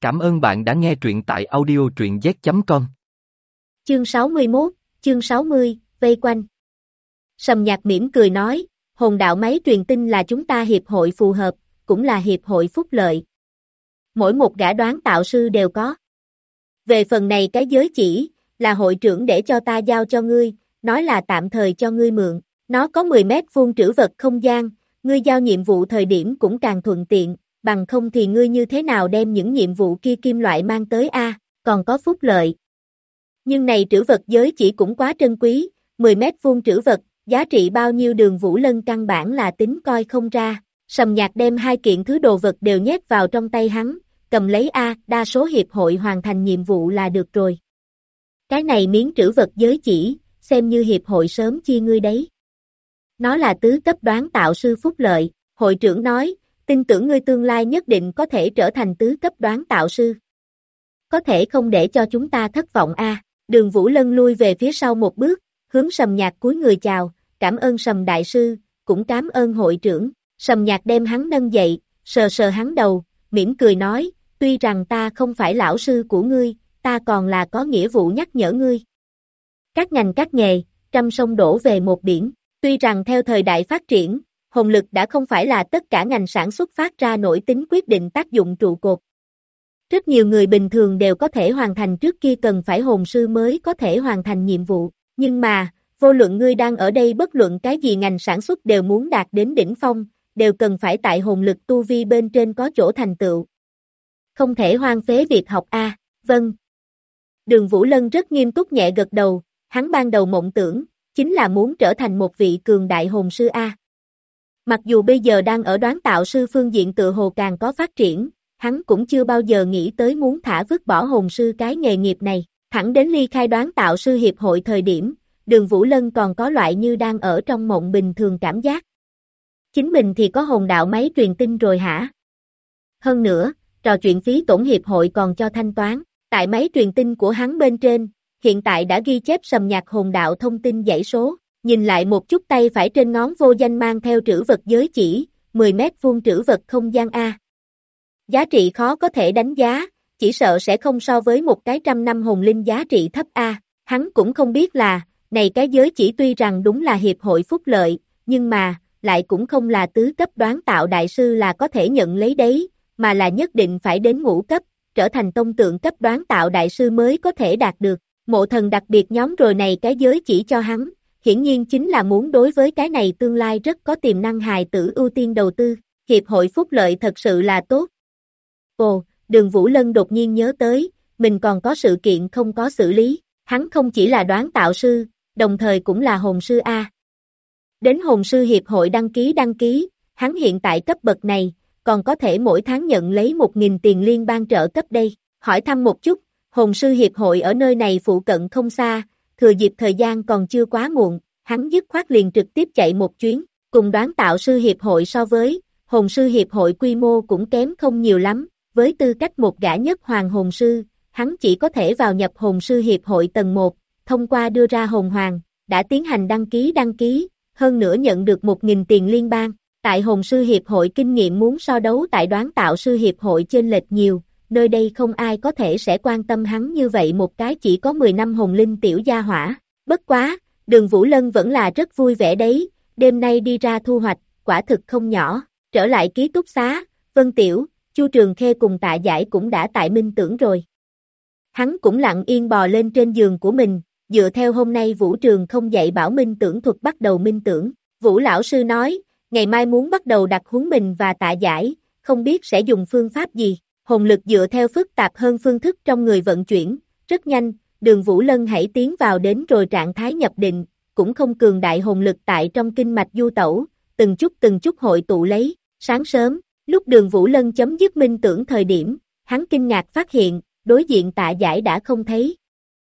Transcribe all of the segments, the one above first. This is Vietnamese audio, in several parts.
Cảm ơn bạn đã nghe truyện tại audio truyện z.com. Chương 61, chương 60, vây quanh. Sầm Nhạc mỉm cười nói, hồn đạo máy truyền tin là chúng ta hiệp hội phù hợp, cũng là hiệp hội phúc lợi. Mỗi một gã đoán tạo sư đều có. Về phần này cái giới chỉ, là hội trưởng để cho ta giao cho ngươi, nói là tạm thời cho ngươi mượn. Nó có 10 mét vuông trữ vật không gian, ngươi giao nhiệm vụ thời điểm cũng càng thuận tiện, bằng không thì ngươi như thế nào đem những nhiệm vụ kia kim loại mang tới a, còn có phúc lợi. Nhưng này trữ vật giới chỉ cũng quá trân quý, 10 mét vuông trữ vật, giá trị bao nhiêu Đường Vũ Lân căn bản là tính coi không ra. Sầm Nhạc đem hai kiện thứ đồ vật đều nhét vào trong tay hắn, cầm lấy a, đa số hiệp hội hoàn thành nhiệm vụ là được rồi. Cái này miếng trữ vật giới chỉ, xem như hiệp hội sớm chia ngươi đấy. Nó là tứ cấp đoán tạo sư phúc lợi, hội trưởng nói, tin tưởng ngươi tương lai nhất định có thể trở thành tứ cấp đoán tạo sư. Có thể không để cho chúng ta thất vọng a. Đường Vũ Lân lui về phía sau một bước, hướng Sầm Nhạc cúi người chào, cảm ơn Sầm đại sư, cũng cảm ơn hội trưởng. Sầm Nhạc đem hắn nâng dậy, sờ sờ hắn đầu, mỉm cười nói, tuy rằng ta không phải lão sư của ngươi, ta còn là có nghĩa vụ nhắc nhở ngươi. Các ngành các nghề, trăm sông đổ về một biển, tuy rằng theo thời đại phát triển, hồn lực đã không phải là tất cả ngành sản xuất phát ra nổi tính quyết định tác dụng trụ cột. Rất nhiều người bình thường đều có thể hoàn thành trước kia cần phải hồn sư mới có thể hoàn thành nhiệm vụ, nhưng mà, vô luận ngươi đang ở đây bất luận cái gì ngành sản xuất đều muốn đạt đến đỉnh phong, đều cần phải tại hồn lực tu vi bên trên có chỗ thành tựu. Không thể hoang phế việc học a. Vâng. Đường Vũ Lân rất nghiêm túc nhẹ gật đầu, hắn ban đầu mộng tưởng, chính là muốn trở thành một vị cường đại hồn sư a. Mặc dù bây giờ đang ở đoán tạo sư phương diện tự hồ càng có phát triển, hắn cũng chưa bao giờ nghĩ tới muốn thả vứt bỏ hồn sư cái nghề nghiệp này, thẳng đến ly khai đoán tạo sư hiệp hội thời điểm, Đường Vũ Lân còn có loại như đang ở trong mộng bình thường cảm giác. Chính mình thì có hồn đạo máy truyền tin rồi hả? Hơn nữa, trò chuyện phí tổn hiệp hội còn cho thanh toán, tại máy truyền tin của hắn bên trên, hiện tại đã ghi chép Sầm Nhạc hồn đạo thông tin dãy số, nhìn lại một chút tay phải trên ngón vô danh mang theo trữ vật giới chỉ, 10 mét vuông trữ vật không gian A. Giá trị khó có thể đánh giá, chỉ sợ sẽ không so với một cái 100 năm hồn linh giá trị thấp A, hắn cũng không biết là, này cái giới chỉ tuy rằng đúng là hiệp hội phúc lợi, nhưng mà, lại cũng không là tứ cấp đoán tạo đại sư là có thể nhận lấy đấy, mà là nhất định phải đến ngũ cấp, trở thành tông tượng cấp đoán tạo đại sư mới có thể đạt được. Mộ Thần đặc biệt nhóm rồi này cái giới chỉ cho hắn, hiển nhiên chính là muốn đối với cái này tương lai rất có tiềm năng hài tử ưu tiên đầu tư, hiệp hội phúc lợi thật sự là tốt. Ồ, Đường Vũ Lân đột nhiên nhớ tới, mình còn có sự kiện không có xử lý, hắn không chỉ là đoán tạo sư, đồng thời cũng là hồn sư A. Đến hồn sư hiệp hội đăng ký, hắn hiện tại cấp bậc này, còn có thể mỗi tháng nhận lấy 1.000 tiền liên bang trợ cấp đây, hỏi thăm một chút, hồn sư hiệp hội ở nơi này phụ cận không xa, thừa dịp thời gian còn chưa quá muộn, hắn dứt khoát liền trực tiếp chạy một chuyến, cùng đoán tạo sư hiệp hội so với, hồn sư hiệp hội quy mô cũng kém không nhiều lắm, với tư cách một gã nhất hoàng hồn sư, hắn chỉ có thể vào nhập hồn sư hiệp hội tầng 1, thông qua đưa ra hồn hoàng, đã tiến hành đăng ký, hơn nữa nhận được 1.000 tiền liên bang. Tại hồn sư hiệp hội kinh nghiệm muốn so đấu tại đoán tạo sư hiệp hội chênh lệch nhiều, nơi đây không ai có thể sẽ quan tâm hắn như vậy một cái chỉ có 10 năm hồn linh tiểu gia hỏa. Bất quá, Đường Vũ Lân vẫn là rất vui vẻ đấy, đêm nay đi ra thu hoạch, quả thực không nhỏ, trở lại ký túc xá, Vân Tiểu, Chu Trường Khê cùng Tạ Giải cũng đã tại minh tưởng rồi. Hắn cũng lặng yên bò lên trên giường của mình, dựa theo hôm nay Vũ Trường không dạy bảo minh tưởng thuật bắt đầu minh tưởng, Vũ lão sư nói, ngày mai muốn bắt đầu đặt huấn mình và Tạ Giải, không biết sẽ dùng phương pháp gì, hồn lực dựa theo phức tạp hơn phương thức trong người vận chuyển, rất nhanh, Đường Vũ Lân hãy tiến vào đến rồi trạng thái nhập định, cũng không cường đại hồn lực tại trong kinh mạch du tẩu, từng chút hội tụ lấy, sáng sớm, lúc Đường Vũ Lân chấm dứt minh tưởng thời điểm, hắn kinh ngạc phát hiện, đối diện Tạ Giải đã không thấy.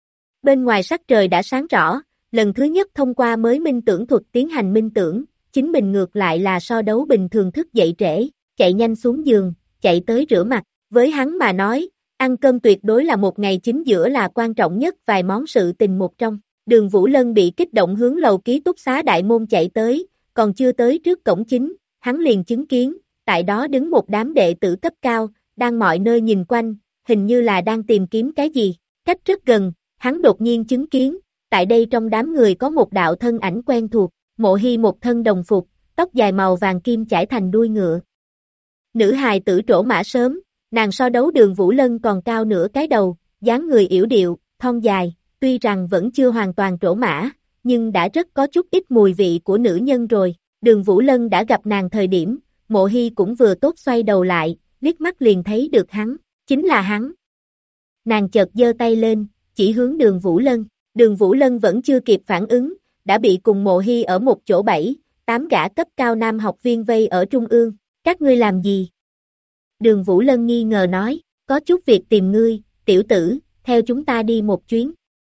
Bên ngoài sắc trời đã sáng rõ, lần thứ nhất thông qua mới minh tưởng thuật tiến hành minh tưởng, chính mình ngược lại là so đấu bình thường thức dậy trễ, chạy nhanh xuống giường, chạy tới rửa mặt, với hắn mà nói, ăn cơm tuyệt đối là một ngày chính giữa là quan trọng nhất vài món sự tình một trong. Đường Vũ Lân bị kích động hướng lầu ký túc xá đại môn chạy tới, còn chưa tới trước cổng chính, hắn liền chứng kiến, tại đó đứng một đám đệ tử cấp cao, đang mọi nơi nhìn quanh, hình như là đang tìm kiếm cái gì. Cách rất gần, hắn đột nhiên chứng kiến, tại đây trong đám người có một đạo thân ảnh quen thuộc, Mộ Hy một thân đồng phục, tóc dài màu vàng kim chải thành đuôi ngựa. Nữ hài tử trổ mã sớm, nàng so đấu Đường Vũ Lân còn cao nửa cái đầu, dáng người yểu điệu, thon dài, tuy rằng vẫn chưa hoàn toàn trổ mã, nhưng đã rất có chút ít mùi vị của nữ nhân rồi. Đường Vũ Lân đã gặp nàng thời điểm, Mộ Hy cũng vừa tốt xoay đầu lại, liếc mắt liền thấy được hắn, chính là hắn. Nàng chợt giơ tay lên, chỉ hướng Đường Vũ Lân. Đường Vũ Lân vẫn chưa kịp phản ứng, đã bị cùng Mộ Hy ở một chỗ 7-8 gã cấp cao nam học viên vây ở trung ương. Các ngươi làm gì? Đường Vũ Lân nghi ngờ nói, có chút việc tìm ngươi, tiểu tử, theo chúng ta đi một chuyến.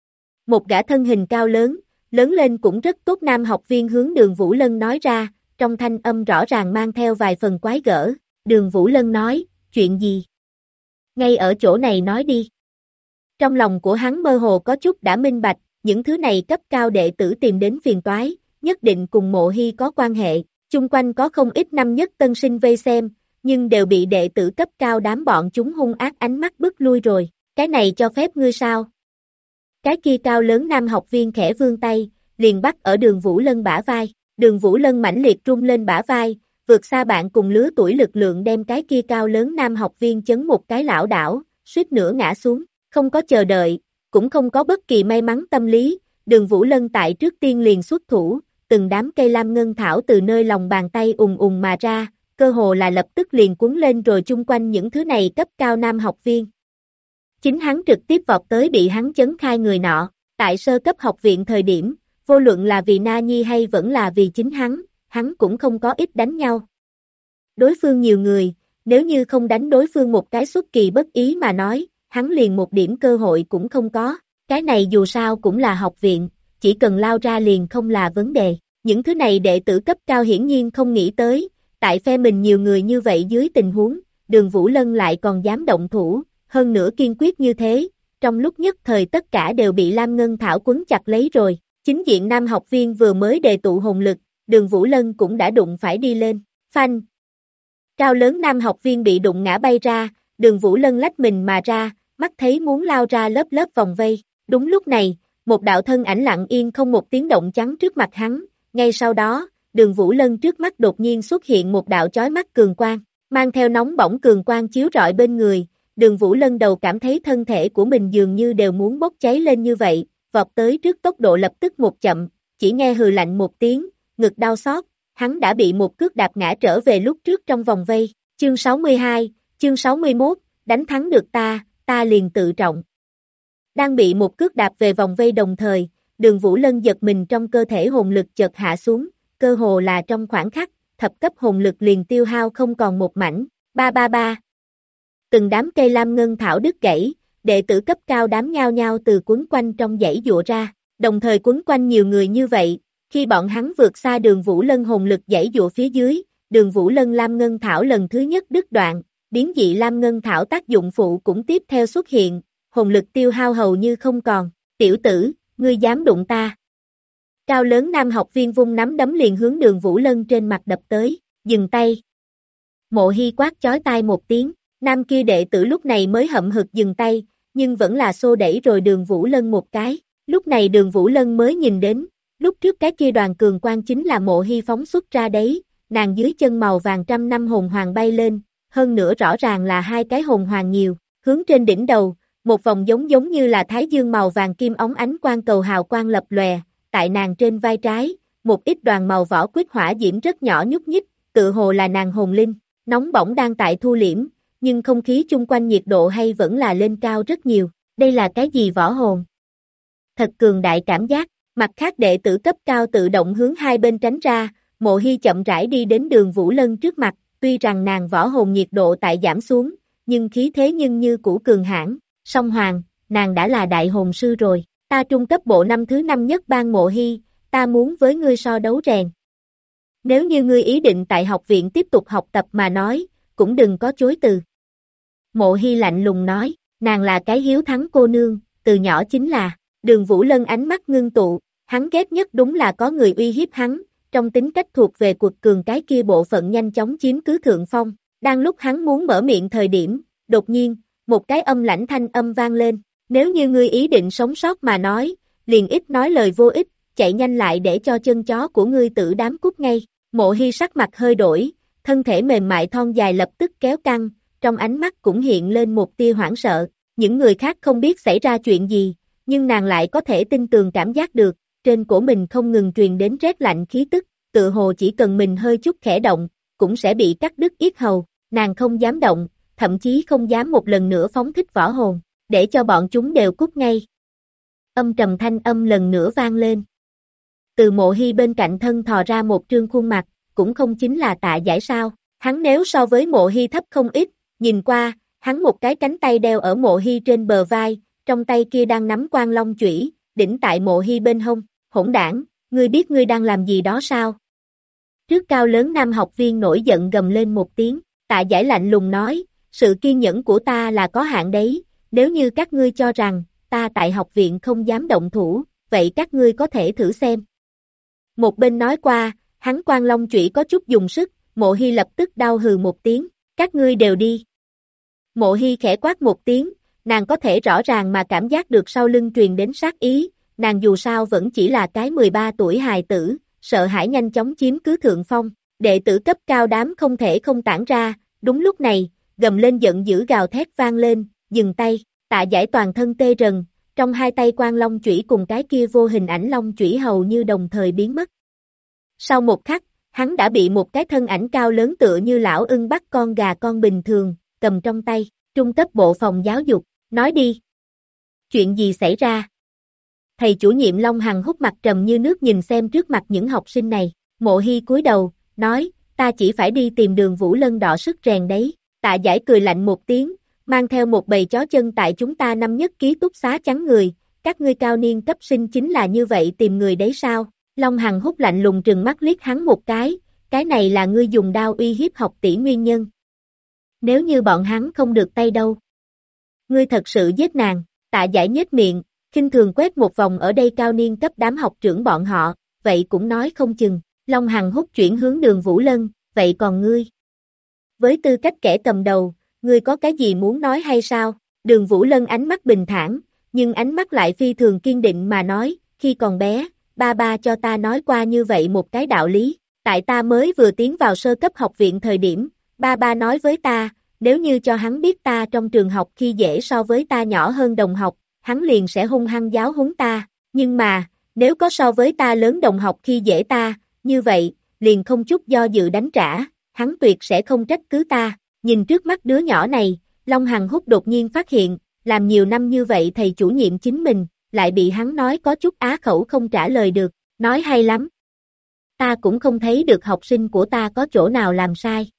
Một gã thân hình cao lớn, lớn lên cũng rất tốt nam học viên hướng Đường Vũ Lân nói ra, trong thanh âm rõ ràng mang theo vài phần quái gở. Đường Vũ Lân nói, chuyện gì? Ngay ở chỗ này nói đi. Trong lòng của hắn mơ hồ có chút đã minh bạch, những thứ này cấp cao đệ tử tìm đến phiền toái, nhất định cùng Mộ Hy có quan hệ. Chung quanh có không ít năm nhất tân sinh vây xem, nhưng đều bị đệ tử cấp cao đám bọn chúng hung ác ánh mắt bức lui rồi. Cái này cho phép ngươi sao? Cái kia cao lớn nam học viên khẽ vươn tay, liền bắt ở Đường Vũ Lân bả vai. Đường Vũ Lân mãnh liệt rung lên bả vai, vượt xa bạn cùng lứa tuổi lực lượng đem cái kia cao lớn nam học viên chấn một cái lảo đảo, suýt nữa ngã xuống. Không có chờ đợi, cũng không có bất kỳ may mắn tâm lý, Đường Vũ Lân tại trước tiên liền xuất thủ, từng đám cây lam ngân thảo từ nơi lòng bàn tay ùng mà ra, cơ hồ là lập tức liền cuốn lên rồi chung quanh những thứ này cấp cao nam học viên. Chính hắn trực tiếp vọt tới bị hắn chấn khai người nọ, tại sơ cấp học viện thời điểm, vô luận là vì Na Nhi hay vẫn là vì chính hắn cũng không có ít đánh nhau. Đối phương nhiều người, nếu như không đánh đối phương một cái xuất kỳ bất ý mà nói, hắn liền một điểm cơ hội cũng không có, cái này dù sao cũng là học viện, chỉ cần lao ra liền không là vấn đề. Những thứ này đệ tử cấp cao hiển nhiên không nghĩ tới, tại phe mình nhiều người như vậy dưới tình huống, Đường Vũ Lân lại còn dám động thủ, hơn nữa kiên quyết như thế, trong lúc nhất thời tất cả đều bị Lam Ngân Thảo quấn chặt lấy rồi. Chính diện nam học viên vừa mới đề tụ hồn lực, Đường Vũ Lân cũng đã đụng phải đi lên, phanh. Cao lớn nam học viên bị đụng ngã bay ra, Đường Vũ Lân lách mình mà ra, mắt thấy muốn lao ra lớp lớp vòng vây. Đúng lúc này, một đạo thân ảnh lặng yên không một tiếng động chắn trước mặt hắn, ngay sau đó, Đường Vũ Lân trước mắt đột nhiên xuất hiện một đạo chói mắt cường quang, mang theo nóng bỏng cường quang chiếu rọi bên người, Đường Vũ Lân đầu cảm thấy thân thể của mình dường như đều muốn bốc cháy lên như vậy, vọt tới trước tốc độ lập tức một chậm, chỉ nghe hừ lạnh một tiếng, ngực đau xót, hắn đã bị một cước đạp ngã trở về lúc trước trong vòng vây. Chương 62, chương 61, đánh thắng được ta liền tự trọng. Đang bị một cước đạp về vòng vây đồng thời, Đường Vũ Lân giật mình trong cơ thể hồn lực chợt hạ xuống, cơ hồ là trong khoảng khắc, thập cấp hồn lực liền tiêu hao không còn một mảnh. Ba. Từng đám cây lam ngân thảo đứt gãy, đệ tử cấp cao đám nhao nhao từ quấn quanh trong dãy dụa ra, đồng thời quấn quanh nhiều người như vậy, khi bọn hắn vượt xa Đường Vũ Lân hồn lực dãy dụa phía dưới, Đường Vũ Lân lam ngân thảo lần thứ nhất đứt đoạn, biến dị lam ngân thảo tác dụng phụ cũng tiếp theo xuất hiện, hồn lực tiêu hao hầu như không còn. Tiểu tử, ngươi dám đụng ta? Cao lớn nam học viên vung nắm đấm liền hướng Đường Vũ Lân trên mặt đập tới, dừng tay. Mộ Hy quát chói tai một tiếng, nam kia đệ tử lúc này mới hậm hực dừng tay, nhưng vẫn là xô đẩy rồi Đường Vũ Lân một cái. Lúc này Đường Vũ Lân mới nhìn đến, lúc trước cái kia đoàn cường quang chính là Mộ Hy phóng xuất ra đấy, nàng dưới chân màu vàng trăm năm hồn hoàng bay lên, hơn nữa rõ ràng là hai cái hồn hoàng nhiều, hướng trên đỉnh đầu, một vòng giống như là thái dương màu vàng kim óng ánh quang cầu hào quang lập lòe, tại nàng trên vai trái, một ít đoàn màu vỏ quýt hỏa diễm rất nhỏ nhúc nhích, tự hồ là nàng hồn linh, nóng bỏng đang tại thu liễm, nhưng không khí chung quanh nhiệt độ hay vẫn là lên cao rất nhiều, đây là cái gì võ hồn? Thật cường đại cảm giác, mặt khác đệ tử cấp cao tự động hướng hai bên tránh ra, Mộ Hy chậm rãi đi đến Đường Vũ Lân trước mặt, tuy rằng nàng võ hồn nhiệt độ tại giảm xuống, nhưng khí thế nhưng như cũ cường hãn. Song Hoàng, nàng đã là đại hồn sư rồi, ta trung cấp bộ năm thứ 5 nhất ban Mộ Hy, ta muốn với ngươi so đấu rèn. Nếu như ngươi ý định tại học viện tiếp tục học tập mà nói, cũng đừng có chối từ. Mộ Hy lạnh lùng nói, nàng là cái hiếu thắng cô nương, từ nhỏ chính là. Đường Vũ Lân ánh mắt ngưng tụ, hắn ghét nhất đúng là có người uy hiếp hắn, trong tính cách thuộc về cuộc cường cái kia bộ phận nhanh chóng chiếm cứ thượng phong. Đang lúc hắn muốn mở miệng thời điểm, đột nhiên, một cái âm lãnh thanh âm vang lên, nếu như ngươi ý định sống sót mà nói, liền ít nói lời vô ích, chạy nhanh lại để cho chân chó của ngươi tử đám cút ngay. Mộ Hy sắc mặt hơi đổi, thân thể mềm mại thon dài lập tức kéo căng, trong ánh mắt cũng hiện lên một tia hoảng sợ. Những người khác không biết xảy ra chuyện gì, nhưng nàng lại có thể tin tường cảm giác được, trên cổ mình không ngừng truyền đến rét lạnh khí tức, tự hồ chỉ cần mình hơi chút khẽ động, cũng sẽ bị cắt đứt yết hầu. Nàng không dám động, thậm chí không dám một lần nữa phóng thích võ hồn, để cho bọn chúng đều cút ngay. Âm trầm thanh âm lần nữa vang lên. Từ Mộ Hy bên cạnh thân thò ra một trương khuôn mặt, cũng không chính là Tạ Giải sao, hắn nếu so với Mộ Hy thấp không ít, nhìn qua, hắn một cái cánh tay đeo ở Mộ Hy trên bờ vai, trong tay kia đang nắm Quan Long chủy, đỉnh tại Mộ Hy bên hông, hỗn đảng, ngươi biết ngươi đang làm gì đó sao? Trước cao lớn nam học viên nổi giận gầm lên một tiếng, Tạ Giải lạnh lùng nói, sự kiên nhẫn của ta là có hạn đấy, nếu như các ngươi cho rằng, ta tại học viện không dám động thủ, vậy các ngươi có thể thử xem. Một bên nói qua, hắn Quan Long chủy có chút dùng sức, Mộ Hy lập tức đau hừ một tiếng, các ngươi đều đi. Mộ Hy khẽ quát một tiếng, nàng có thể rõ ràng mà cảm giác được sau lưng truyền đến sát ý, nàng dù sao vẫn chỉ là cái 13 tuổi hài tử, sợ hãi nhanh chóng chiếm cứ thượng phong, đệ tử cấp cao đám không thể không tản ra, đúng lúc này, gầm lên giận dữ gào thét vang lên, dừng tay, Tạ Giải toàn thân tê rần, trong hai tay Quan Long chủy cùng cái kia vô hình ảnh long chủy hầu như đồng thời biến mất. Sau một khắc, hắn đã bị một cái thân ảnh cao lớn tựa như lão ưng bắt con gà con bình thường, cầm trong tay, trung cấp bộ phòng giáo dục, nói đi. Chuyện gì xảy ra? Thầy chủ nhiệm Long Hằng hút mặt trầm như nước nhìn xem trước mặt những học sinh này, Mộ Hy cúi đầu, nói, ta chỉ phải đi tìm Đường Vũ Lân đọ sức rèn đấy. Tạ Giải cười lạnh một tiếng, mang theo một bầy chó chân tại chúng ta năm nhất ký túc xá trắng người, các ngươi cao niên cấp sinh chính là như vậy tìm người đấy sao? Long Hằng hút lạnh lùng trừng mắt liếc hắn một cái này là ngươi dùng đao uy hiếp học tỷ nguyên nhân. Nếu như bọn hắn không được tay đâu. Ngươi thật sự giết nàng, Tạ Giải nhếch miệng, khinh thường quét một vòng ở đây cao niên cấp đám học trưởng bọn họ, vậy cũng nói không chừng. Long Hằng hút chuyển hướng Đường Vũ Lân, vậy còn ngươi? Với tư cách kẻ cầm đầu, ngươi có cái gì muốn nói hay sao? Đường Vũ Lân ánh mắt bình thản, nhưng ánh mắt lại phi thường kiên định mà nói, khi còn bé, ba cho ta nói qua như vậy một cái đạo lý, tại ta mới vừa tiến vào sơ cấp học viện thời điểm, ba nói với ta, nếu như cho hắn biết ta trong trường học khi dễ so với ta nhỏ hơn đồng học, hắn liền sẽ hung hăng giáo huấn ta, nhưng mà, nếu có so với ta lớn đồng học khi dễ ta, như vậy, liền không chút do dự đánh trả, hắn tuyệt sẽ không trách cứ ta. Nhìn trước mắt đứa nhỏ này, Long Hằng hút đột nhiên phát hiện, làm nhiều năm như vậy thầy chủ nhiệm chính mình, lại bị hắn nói có chút á khẩu không trả lời được, nói hay lắm. Ta cũng không thấy được học sinh của ta có chỗ nào làm sai.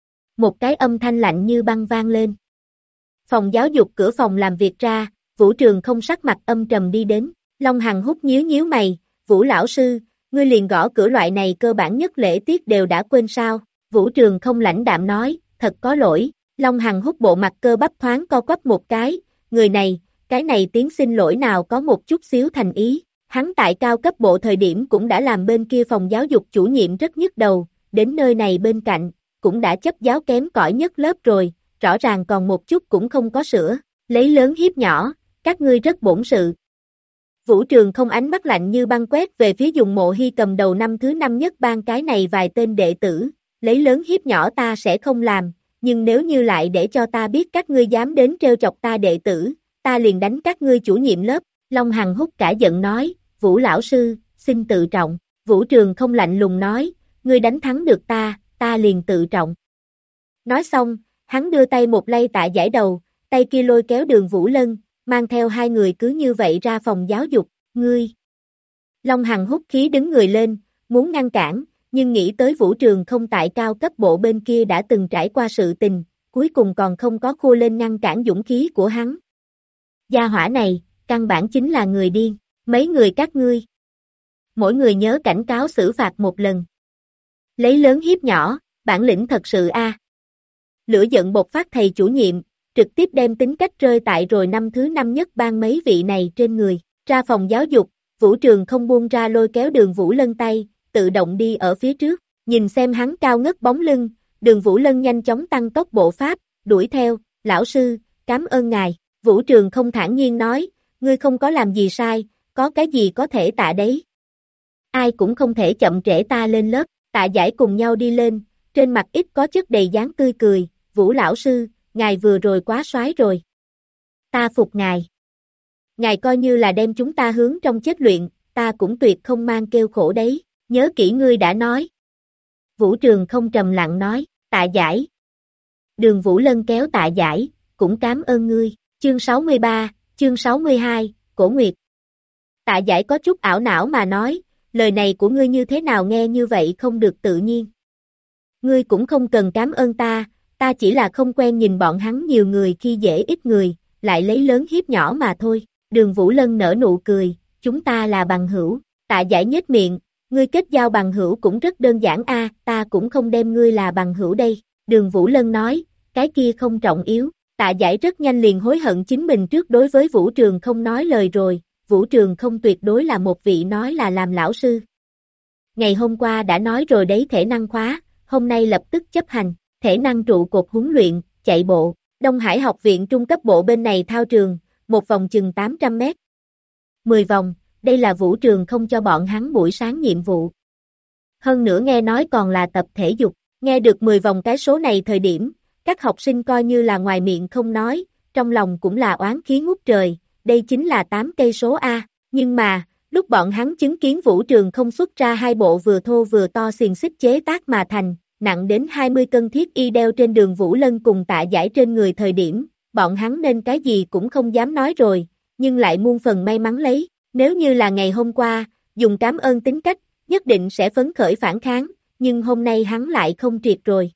Một cái âm thanh lạnh như băng vang lên. Phòng giáo dục cửa phòng làm việc ra, Vũ Trường không sắc mặt âm trầm đi đến, Long Hằng hút nhíu mày, Vũ lão sư, ngươi liền gõ cửa loại này cơ bản nhất lễ tiết đều đã quên sao? Vũ Trường không lãnh đạm nói, thật có lỗi, Long Hằng hút bộ mặt cơ bắp thoáng co quắp một người này, cái này tiếng xin lỗi nào có một chút xíu thành ý, hắn tại cao cấp bộ thời điểm cũng đã làm bên kia phòng giáo dục chủ nhiệm rất nhức đầu, đến nơi này bên cạnh, cũng đã chấp giáo kém cỏi nhất lớp rồi, rõ ràng còn một chút cũng không có sửa, lấy lớn hiếp nhỏ, các ngươi rất bổn sự. Vũ Trường không ánh mắt lạnh như băng quét về phía dùng Mộ Hy cầm đầu năm thứ năm nhất ban cái này vài tên đệ tử, lấy lớn hiếp nhỏ ta sẽ không làm, nhưng nếu như lại để cho ta biết các ngươi dám đến trêu chọc ta đệ tử, ta liền đánh các ngươi chủ nhiệm lớp. Long Hằng hút cả giận nói, Vũ lão sư, xin tự trọng. Vũ Trường không lạnh lùng nói, ngươi đánh thắng được ta liền tự trọng. Nói xong, hắn đưa tay một lay Tạ Giải đầu, tay kia lôi kéo Đường Vũ Lân, mang theo hai người cứ như vậy ra phòng giáo dục, ngươi. Long Hằng hút khí đứng người lên, muốn ngăn cản, nhưng nghĩ tới Vũ Trường không tại cao cấp bộ bên kia đã từng trải qua sự tình, cuối cùng còn không có khua lên ngăn cản dũng khí của hắn. Gia hỏa này, căn bản chính là người điên, mấy người các ngươi. Mỗi người nhớ cảnh cáo xử phạt một lần. Lấy lớn hiếp nhỏ, bản lĩnh thật sự a. Lửa giận bộc phát thầy chủ nhiệm, trực tiếp đem tính cách rơi tại rồi năm thứ năm nhất ban mấy vị này trên người, ra phòng giáo dục, Vũ Trường không buông ra lôi kéo Đường Vũ Lân tay, tự động đi ở phía trước, nhìn xem hắn cao ngất bóng lưng, Đường Vũ Lân nhanh chóng tăng tốc bộ pháp, đuổi theo, lão sư, cảm ơn ngài. Vũ Trường không thản nhiên nói, ngươi không có làm gì sai, có cái gì có thể tạ đấy. Ai cũng không thể chậm trễ ta lên lớp, Tạ Giải cùng nhau đi lên, trên mặt ít có chất đầy dáng tươi cười, Vũ lão sư, ngài vừa rồi quá soái rồi. Ta phục ngài. Ngài coi như là đem chúng ta hướng trong chết luyện, ta cũng tuyệt không mang kêu khổ đấy, nhớ kỹ ngươi đã nói. Vũ Trường không trầm lặng nói, Tạ Giải. Đường Vũ Lân kéo Tạ Giải, cũng cảm ơn ngươi, chương 63, chương 62, Cổ Nguyệt. Tạ Giải có chút ảo não mà nói, lời này của ngươi như thế nào nghe như vậy không được tự nhiên. Ngươi cũng không cần cảm ơn ta chỉ là không quen nhìn bọn hắn nhiều người khi dễ ít người, lại lấy lớn hiếp nhỏ mà thôi. Đường Vũ Lân nở nụ cười, chúng ta là bằng hữu. Tạ Giải nhếch miệng, ngươi kết giao bằng hữu cũng rất đơn giản a, ta cũng không đem ngươi là bằng hữu đây. Đường Vũ Lân nói, cái kia không trọng yếu. Tạ Giải rất nhanh liền hối hận chính mình trước đối với Vũ Trường không nói lời rồi, Vũ Trường không tuyệt đối là một vị nói là làm lão sư. Ngày hôm qua đã nói rồi đấy, thể năng khóa, hôm nay lập tức chấp hành, thể năng trụ cột huấn luyện, chạy bộ, Đông Hải học viện trung cấp bộ bên này thao trường, một vòng chừng 800 mét. 10 vòng, đây là Vũ Trường không cho bọn hắn buổi sáng nhiệm vụ. Hơn nữa nghe nói còn là tập thể dục, nghe được 10 vòng cái số này thời điểm, các học sinh coi như là ngoài miệng không nói, trong lòng cũng là oán khí ngút trời, đây chính là 8 cây số A, nhưng mà, lúc bọn hắn chứng kiến Vũ Trường không xuất ra hai bộ vừa thô vừa to xiềng xích chế tác mà thành, nặng đến 20 cân thiết y đeo trên Đường Vũ Lân cùng Tạ Giải trên người thời điểm, bọn hắn nên cái gì cũng không dám nói rồi, nhưng lại muôn phần may mắn lấy, nếu như là ngày hôm qua, dùng cảm ơn tính cách, nhất định sẽ phấn khởi phản kháng, nhưng hôm nay hắn lại không triệt rồi.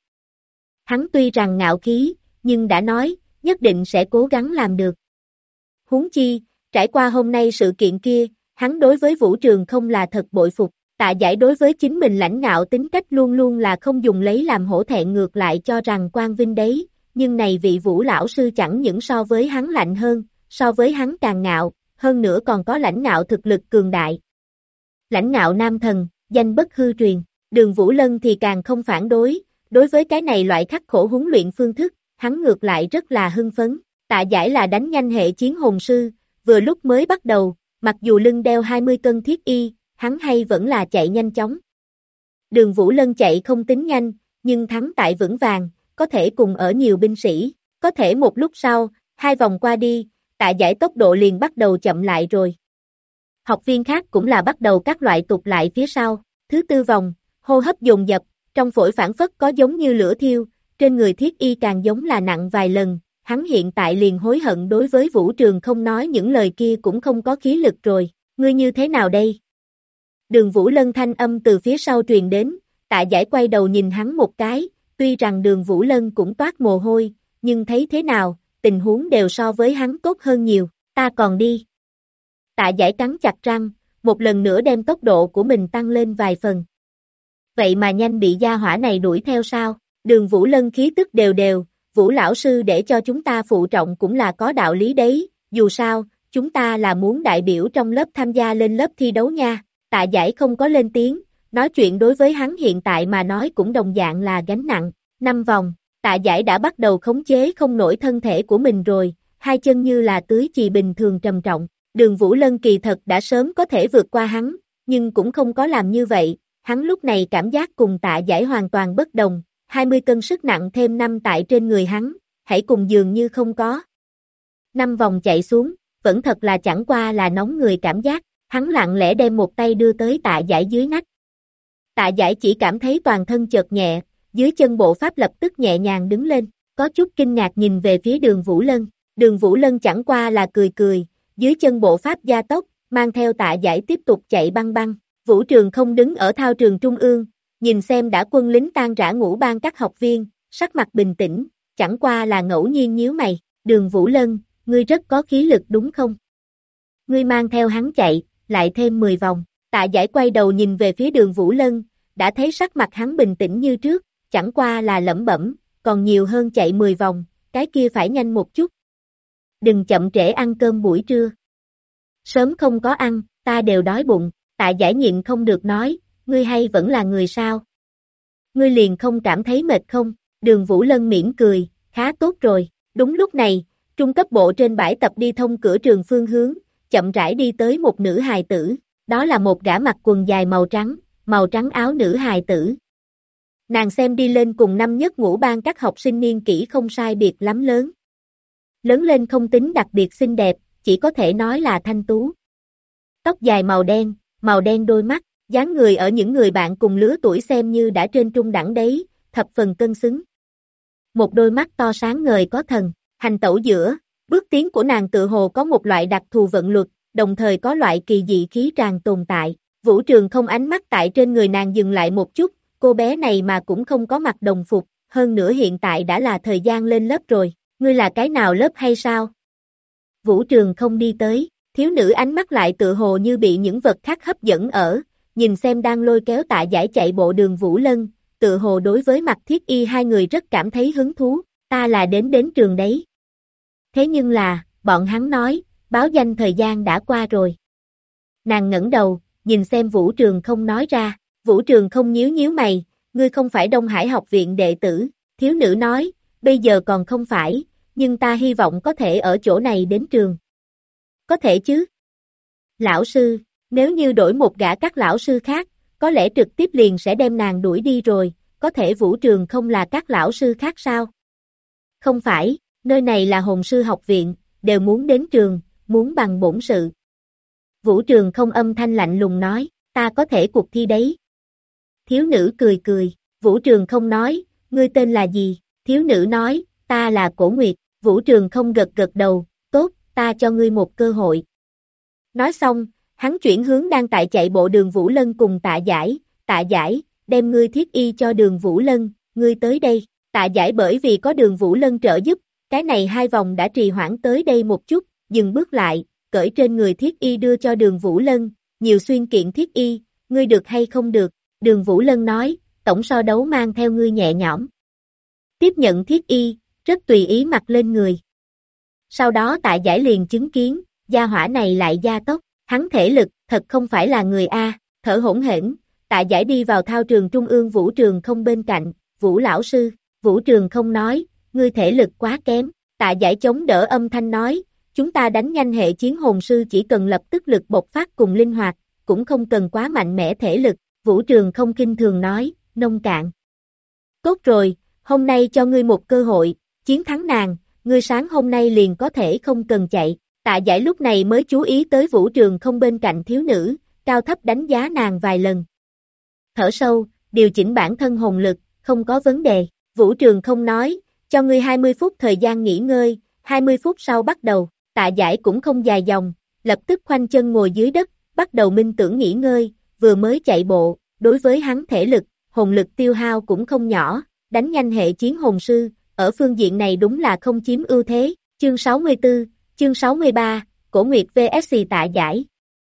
Hắn tuy rằng ngạo khí, nhưng đã nói, nhất định sẽ cố gắng làm được. Huống chi, trải qua hôm nay sự kiện kia, hắn đối với Vũ Trường không là thật bội phục, Tạ Giải đối với chính mình lãnh ngạo tính cách luôn luôn là không dùng lấy làm hổ thẹn, ngược lại cho rằng quang vinh đấy, nhưng này vị Vũ lão sư chẳng những so với hắn lạnh hơn, so với hắn càng ngạo, hơn nữa còn có lãnh ngạo thực lực cường đại. Lãnh ngạo nam thần, danh bất hư truyền, Đường Vũ Lân thì càng không phản đối với cái này loại khắc khổ huấn luyện phương thức, hắn ngược lại rất là hưng phấn. Tạ Giải là đánh nhanh hệ chiến hồn sư, vừa lúc mới bắt đầu, mặc dù lưng đeo 20 cân thiết y, hắn hay vẫn là chạy nhanh chóng. Đường Vũ Lân chạy không tính nhanh, nhưng thắng tại vững vàng, có thể cùng ở nhiều binh sĩ, có thể một lúc sau, 2 vòng qua đi, Tạ Giải tốc độ liền bắt đầu chậm lại rồi. Học viên khác cũng là bắt đầu các loại tụt lại phía sau, thứ 4 vòng, hô hấp dồn dập, trong phổi phản phất có giống như lửa thiêu, trên người thiết y càng giống là nặng vài lần, hắn hiện tại liền hối hận đối với Vũ Trường không nói những lời kia cũng không có khí lực rồi, ngươi như thế nào đây? Đường Vũ Lân thanh âm từ phía sau truyền đến, Tạ Giải quay đầu nhìn hắn một cái, tuy rằng Đường Vũ Lân cũng toát mồ hôi, nhưng thấy thế nào, tình huống đều so với hắn tốt hơn nhiều, ta còn đi. Tạ Giải cắn chặt răng, một lần nữa đem tốc độ của mình tăng lên vài phần. Vậy mà nhanh bị gia hỏa này đuổi theo sao? Đường Vũ Lân khí tức đều đều, Vũ lão sư để cho chúng ta phụ trọng cũng là có đạo lý đấy, dù sao, chúng ta là muốn đại biểu trong lớp tham gia lên lớp thi đấu nha. Tạ Giải không có lên tiếng, nói chuyện đối với hắn hiện tại mà nói cũng đồng dạng là gánh nặng. 5 vòng, Tạ Giải đã bắt đầu khống chế không nổi thân thể của mình rồi, hai chân như là tưới chì bình thường trầm trọng. Đường Vũ Lân kỳ thật đã sớm có thể vượt qua hắn, nhưng cũng không có làm như vậy, hắn lúc này cảm giác cùng Tạ Giải hoàn toàn bất đồng, 20 cân sức nặng thêm 5 tại trên người hắn, hãy cùng dường như không có. 5 vòng chạy xuống, vẫn thật là chẳng qua là nóng người cảm giác, hắn lặng lẽ đem một tay đưa tới Tạ Giải dưới nách. Tạ Giải chỉ cảm thấy toàn thân chợt nhẹ, dưới chân bộ pháp lập tức nhẹ nhàng đứng lên, có chút kinh ngạc nhìn về phía Đường Vũ Lân. Đường Vũ Lân chẳng qua là cười cười, dưới chân bộ pháp gia tốc, mang theo Tạ Giải tiếp tục chạy băng băng. Vũ Trường không đứng ở thao trường trung ương, nhìn xem đã quân lính tan rã ngũ ban các học viên, sắc mặt bình tĩnh, chẳng qua là ngẫu nhiên nhíu mày. Đường Vũ Lân, ngươi rất có khí lực đúng không? Ngươi mang theo hắn chạy, lại thêm 10 vòng. Tạ Giải quay đầu nhìn về phía Đường Vũ Lân, đã thấy sắc mặt hắn bình tĩnh như trước, chẳng qua là lẩm bẩm, còn nhiều hơn chạy 10 vòng, cái kia phải nhanh một chút. Đừng chậm trễ ăn cơm buổi trưa. Sớm không có ăn, ta đều đói bụng. Tạ Giải nhịn không được nói, ngươi hay vẫn là người sao? Ngươi liền không cảm thấy mệt không? Đường Vũ Lân mỉm cười, khá tốt rồi. Đúng lúc này, Trung cấp bộ trên bãi tập đi thông cửa trường phương hướng, chậm rãi đi tới một nữ hài tử, đó là một gã mặc quần dài màu trắng áo nữ hài tử. Nàng xem đi lên cùng năm nhất ngũ ban các học sinh niên kỷ không sai biệt lắm lớn. Lớn lên không tính đặc biệt xinh đẹp, chỉ có thể nói là thanh tú. Tóc dài màu đen đôi mắt, dáng người ở những người bạn cùng lứa tuổi xem như đã trên trung đẳng đấy, thập phần cân xứng. Một đôi mắt to sáng ngời có thần, hành tẩu giữa, bước tiến của nàng tự hồ có một loại đặc thù vận luật, đồng thời có loại kỳ dị khí tràn tồn tại. Vũ Trường không ánh mắt tại trên người nàng dừng lại một chút, cô bé này mà cũng không có mặc đồng phục, hơn nữa hiện tại đã là thời gian lên lớp rồi, ngươi là cái nào lớp hay sao? Vũ Trường không đi tới, thiếu nữ ánh mắt lại tự hồ như bị những vật khác hấp dẫn nhìn xem đang lôi kéo Tạ Giải chạy bộ Đường Vũ Lân, tự hồ đối với Mạc Thiết Y hai người rất cảm thấy hứng thú, ta là đến trường đấy. Thế nhưng là, bọn hắn nói, báo danh thời gian đã qua rồi. Nàng ngẩng đầu, nhìn xem Vũ Trường không nói ra, Vũ Trường không nhíu mày, ngươi không phải Đông Hải học viện đệ tử, thiếu nữ nói, bây giờ còn không phải, nhưng ta hy vọng có thể ở chỗ này đến trường. Có thể chứ? Lão sư, nếu như đổi một gã các lão sư khác, có lẽ trực tiếp liền sẽ đem nàng đuổi đi rồi, có thể Vũ Trường không là các lão sư khác sao? Không phải, nơi này là hồn sư học viện, đều muốn đến trường, muốn bằng bổn sự. Vũ Trường không âm thanh lạnh lùng nói, ta có thể cuộc thi đấy. Thiếu nữ cười, Vũ Trường không nói, ngươi tên là gì? Thiếu nữ nói, ta là Cổ Nguyệt, Vũ Trường không gật đầu, tốt, ta cho ngươi một cơ hội. Nói xong, hắn chuyển hướng đang tại chạy bộ Đường Vũ Lân cùng Tạ Giải, đem ngươi thiết y cho Đường Vũ Lân, ngươi tới đây. Tạ Giải bởi vì có Đường Vũ Lân trợ giúp, cái này hai vòng đã trì hoãn tới đây một chút, dừng bước lại, cởi trên người thiết y đưa cho Đường Vũ Lân, nhiều xuyên kiện thiết y, ngươi được hay không được? Đường Vũ Lân nói, tổng so đấu mang theo ngươi nhẹ nhõm. Tiếp nhận thiết y, rất tùy ý mặc lên người. Sau đó Tạ Giải liền chứng kiến, gia hỏa này lại gia tốc, hắn thể lực, thật không phải là người A, thở hổn hển. Tạ Giải đi vào thao trường trung ương Vũ Trường không bên cạnh, Vũ lão sư, Vũ Trường không nói, ngươi thể lực quá kém, Tạ Giải chống đỡ âm thanh nói, chúng ta đánh nhanh hệ chiến hồn sư chỉ cần lập tức lực bộc phát cùng linh hoạt, cũng không cần quá mạnh mẽ thể lực, Vũ Trường không kinh thường nói, nông cạn. Tốt rồi, hôm nay cho ngươi một cơ hội, chiến thắng nàng, ngươi sáng hôm nay liền có thể không cần chạy. Tạ Giải lúc này mới chú ý tới Vũ Trường không bên cạnh thiếu nữ, cao thấp đánh giá nàng vài lần. Thở sâu, điều chỉnh bản thân hồn lực, không có vấn đề. Vũ Trường không nói, cho ngươi 20 phút thời gian nghỉ ngơi, 20 phút sau bắt đầu. Tạ Giải cũng không dài dòng, lập tức khoanh chân ngồi dưới đất, bắt đầu minh tưởng nghỉ ngơi, vừa mới chạy bộ, đối với hắn thể lực, hồn lực tiêu hao cũng không nhỏ, đánh nhanh hệ chiến hồn sư, ở phương diện này đúng là không chiếm ưu thế. Chương 64, chương 63, Cổ Nguyệt vs Tạ Giải.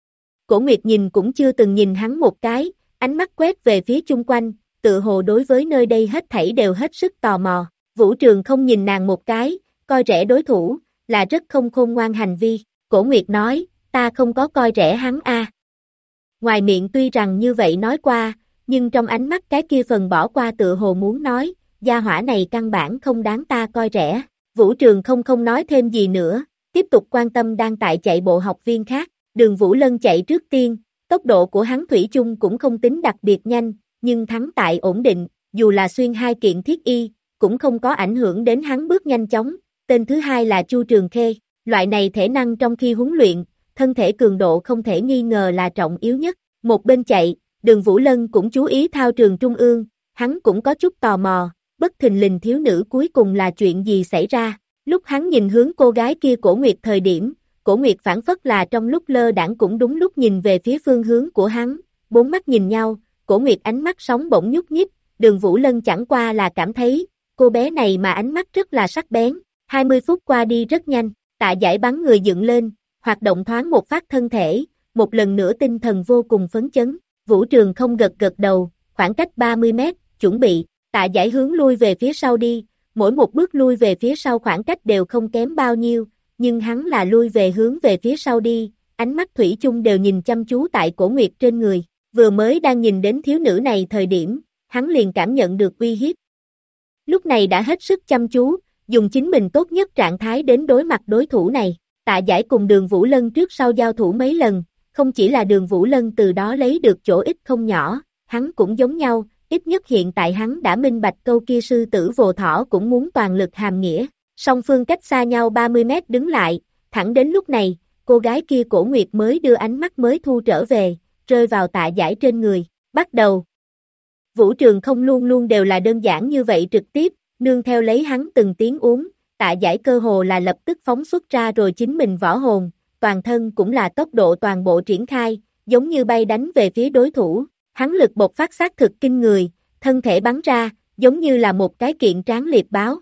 Cổ Nguyệt nhìn cũng chưa từng nhìn hắn một cái, ánh mắt quét về phía chung quanh, tự hồ đối với nơi đây hết thảy đều hết sức tò mò. Vũ Trường không nhìn nàng một cái, coi rẻ đối thủ, là rất không khôn ngoan hành vi. Cổ Nguyệt nói, ta không có coi rẻ hắn a. Ngoài miệng tuy rằng như vậy nói qua, nhưng trong ánh mắt cái kia phần bỏ qua tự hồ muốn nói, gia hỏa này căn bản không đáng ta coi rẻ. Vũ Trường không nói thêm gì nữa, tiếp tục quan tâm đang tại chạy bộ học viên khác. Đường Vũ Lân chạy trước tiên, tốc độ của hắn thủy chung cũng không tính đặc biệt nhanh, nhưng thắng tại ổn định, dù là xuyên hai kiện thiết y, cũng không có ảnh hưởng đến hắn bước nhanh chóng. Tên thứ hai là Chu Trường Khê, loại này thể năng trong khi huấn luyện, thân thể cường độ không thể nghi ngờ là trọng yếu nhất. Một bên chạy, Đường Vũ Lân cũng chú ý thao trường trung ương, hắn cũng có chút tò mò, bất thình lình thiếu nữ cuối cùng là chuyện gì xảy ra. Lúc hắn nhìn hướng cô gái kia Cổ Nguyệt thời điểm, Cổ Nguyệt phản phất là trong lúc lơ đãng cũng đúng lúc nhìn về phía phương hướng của hắn, bốn mắt nhìn nhau, Cổ Nguyệt ánh mắt sóng bỗng nhúc nhích, Đường Vũ Lân chẳng qua là cảm thấy, cô bé này mà ánh mắt rất là sắc bén. 20 phút qua đi rất nhanh, Tạ Giải bắn người dựng lên, hoạt động thoáng một phát thân thể, một lần nữa tinh thần vô cùng phấn chấn. Vũ Trường không gật đầu, khoảng cách 30 mét, chuẩn bị. Tạ Giải hướng lui về phía sau đi, mỗi một bước lui về phía sau khoảng cách đều không kém bao nhiêu, nhưng hắn là lui về hướng về phía sau đi, ánh mắt thủy chung đều nhìn chăm chú tại Cổ Nguyệt trên người. Vừa mới đang nhìn đến thiếu nữ này thời điểm, hắn liền cảm nhận được uy hiếp. Lúc này đã hết sức chăm chú, dùng chính mình tốt nhất trạng thái đến đối mặt đối thủ này. Tạ Giải cùng Đường Vũ Lân trước sau giao thủ mấy lần, không chỉ là Đường Vũ Lân từ đó lấy được chỗ ích không nhỏ, hắn cũng giống nhau, ít nhất hiện tại hắn đã minh bạch câu kia sư tử vô thỏ cũng muốn toàn lực hàm nghĩa. Song phương cách xa nhau 30 mét đứng lại, thẳng đến lúc này, cô gái kia Cổ Nguyệt mới đưa ánh mắt mới thu trở về, rơi vào Tạ Giải trên người. Bắt đầu. Vũ trường không luôn luôn đều là đơn giản như vậy trực tiếp, nương theo lấy hắn từng tiếng uống, Tạ Giải cơ hồ là lập tức phóng xuất ra rồi chính mình võ hồn, toàn thân cũng là tốc độ toàn bộ triển khai, giống như bay đánh về phía đối thủ, hắn lực bộc phát xác thực kinh người, thân thể bắn ra, giống như là một cái kiện tráng liệp báo.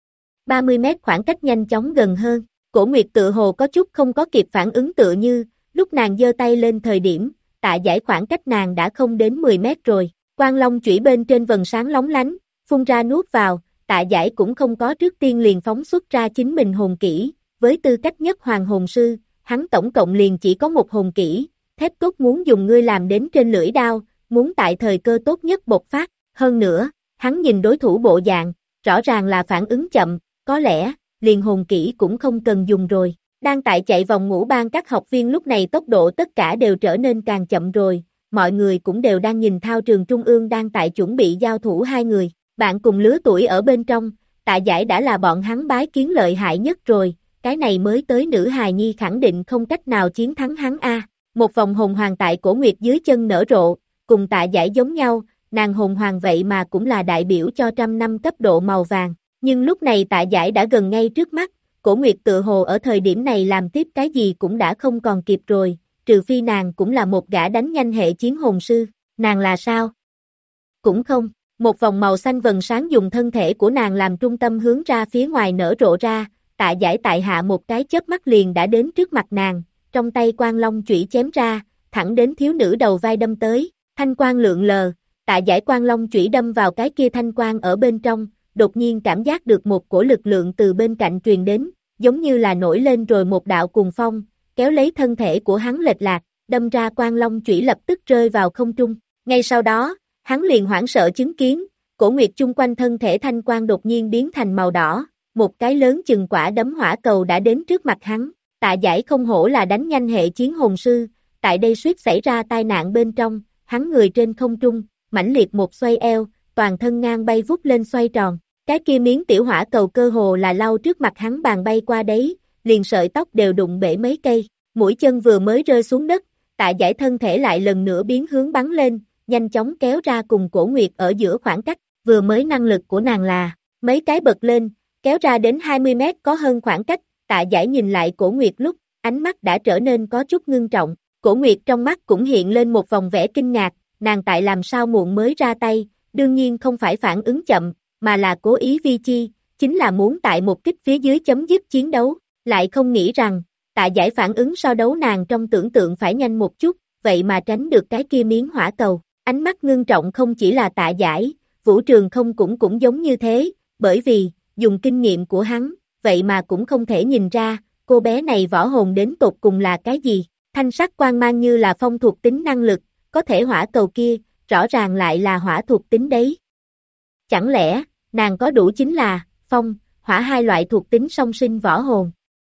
30 mét khoảng cách nhanh chóng gần hơn, Cổ Nguyệt tự hồ có chút không có kịp phản ứng tựa như, lúc nàng giơ tay lên thời điểm, Tạ Giải khoảng cách nàng đã không đến 10 mét rồi, Quang Long chủy bên trên vầng sáng lóng lánh, phun ra nuốt vào, Tạ Giải cũng không có trước tiên liền phóng xuất ra chính mình hồn kỹ, với tư cách nhất hoàng hồn sư, hắn tổng cộng liền chỉ có một hồn kỹ, thép cốt muốn dùng ngươi làm đến trên lưỡi đao, muốn tại thời cơ tốt nhất bộc phát, hơn nữa, hắn nhìn đối thủ bộ dạng, rõ ràng là phản ứng chậm, có lẽ, liền hồn kỹ cũng không cần dùng rồi. Đang tại chạy vòng ngũ ban các học viên lúc này tốc độ tất cả đều trở nên càng chậm rồi, mọi người cũng đều đang nhìn thao trường trung ương đang tại chuẩn bị giao thủ hai người, bạn cùng lứa tuổi ở bên trong, Tạ Giải đã là bọn hắn bái kiến lợi hại nhất rồi, cái này mới tới nữ hài nhi khẳng định không cách nào chiến thắng hắn a. Một vòng hồn hoàng tại Cổ Nguyệt dưới chân nở rộ, cùng Tạ Giải giống nhau, nàng hồn hoàng vậy mà cũng là đại biểu cho 100 năm cấp độ màu vàng, nhưng lúc này Tạ Giải đã gần ngay trước mắt, Cổ Nguyệt tự hồ ở thời điểm này làm tiếp cái gì cũng đã không còn kịp rồi, trừ phi nàng cũng là một gã đánh nhanh hệ chiến hồn sư, nàng là sao? Cũng không, một vòng màu xanh vầng sáng dùng thân thể của nàng làm trung tâm hướng ra phía ngoài nở rộ ra, Tạ Giải tại hạ một cái chớp mắt liền đã đến trước mặt nàng, trong tay Quang Long chủy chém ra, thẳng đến thiếu nữ đầu vai đâm tới, thanh quang lượn lờ, Tạ Giải Quang Long chủy đâm vào cái kia thanh quang ở bên trong, đột nhiên cảm giác được một cổ lực lượng từ bên cạnh truyền đến, giống như là nổi lên rồi một đạo cuồng phong, kéo lấy thân thể của hắn lệch lạc, đâm ra Quang Long chủy lập tức rơi vào không trung. Ngay sau đó, hắn liền hoảng sợ chứng kiến, Cổ Nguyệt chung quanh thân thể thanh quang đột nhiên biến thành màu đỏ, một cái lớn chừng quả đấm hỏa cầu đã đến trước mặt hắn. Tạ Giải không hổ là đánh nhanh hệ chiến hồn sư, tại đây suýt xảy ra tai nạn bên trong, hắn người trên không trung, mãnh liệt một xoay eo, toàn thân ngang bay vút lên xoay tròn. Cái kia miếng tiểu hỏa cầu cơ hồ là lau trước mặt hắn bàn bay qua đấy, liền sợi tóc đều đụng bể mấy cây, mũi chân vừa mới rơi xuống đất, Tạ Giải thân thể lại lần nữa biến hướng bắn lên, nhanh chóng kéo ra cùng Cổ Nguyệt ở giữa khoảng cách, vừa mới năng lực của nàng là, mấy cái bật lên, kéo ra đến 20 mét có hơn khoảng cách, Tạ Giải nhìn lại Cổ Nguyệt lúc, ánh mắt đã trở nên có chút ngưng trọng, Cổ Nguyệt trong mắt cũng hiện lên một vòng vẻ kinh ngạc, nàng tại làm sao muộn mới ra tay, đương nhiên không phải phản ứng chậm, mà là cố ý vi chi, chính là muốn tại một kích phía dưới chấm dứt chiến đấu, lại không nghĩ rằng, Tạ Giải phản ứng so đấu nàng trong tưởng tượng phải nhanh một chút, vậy mà tránh được cái kia miếng hỏa cầu, ánh mắt ngưng trọng không chỉ là Tạ Giải, Vũ Trường không cũng giống như thế, bởi vì, dùng kinh nghiệm của hắn, vậy mà cũng không thể nhìn ra, cô bé này võ hồn đến tột cùng là cái gì, thanh sắc quang mang như là phong thuộc tính năng lực, có thể hỏa cầu kia, rõ ràng lại là hỏa thuộc tính đấy. Chẳng lẽ, nàng có đủ chính là, phong, hỏa hai loại thuộc tính song sinh võ hồn.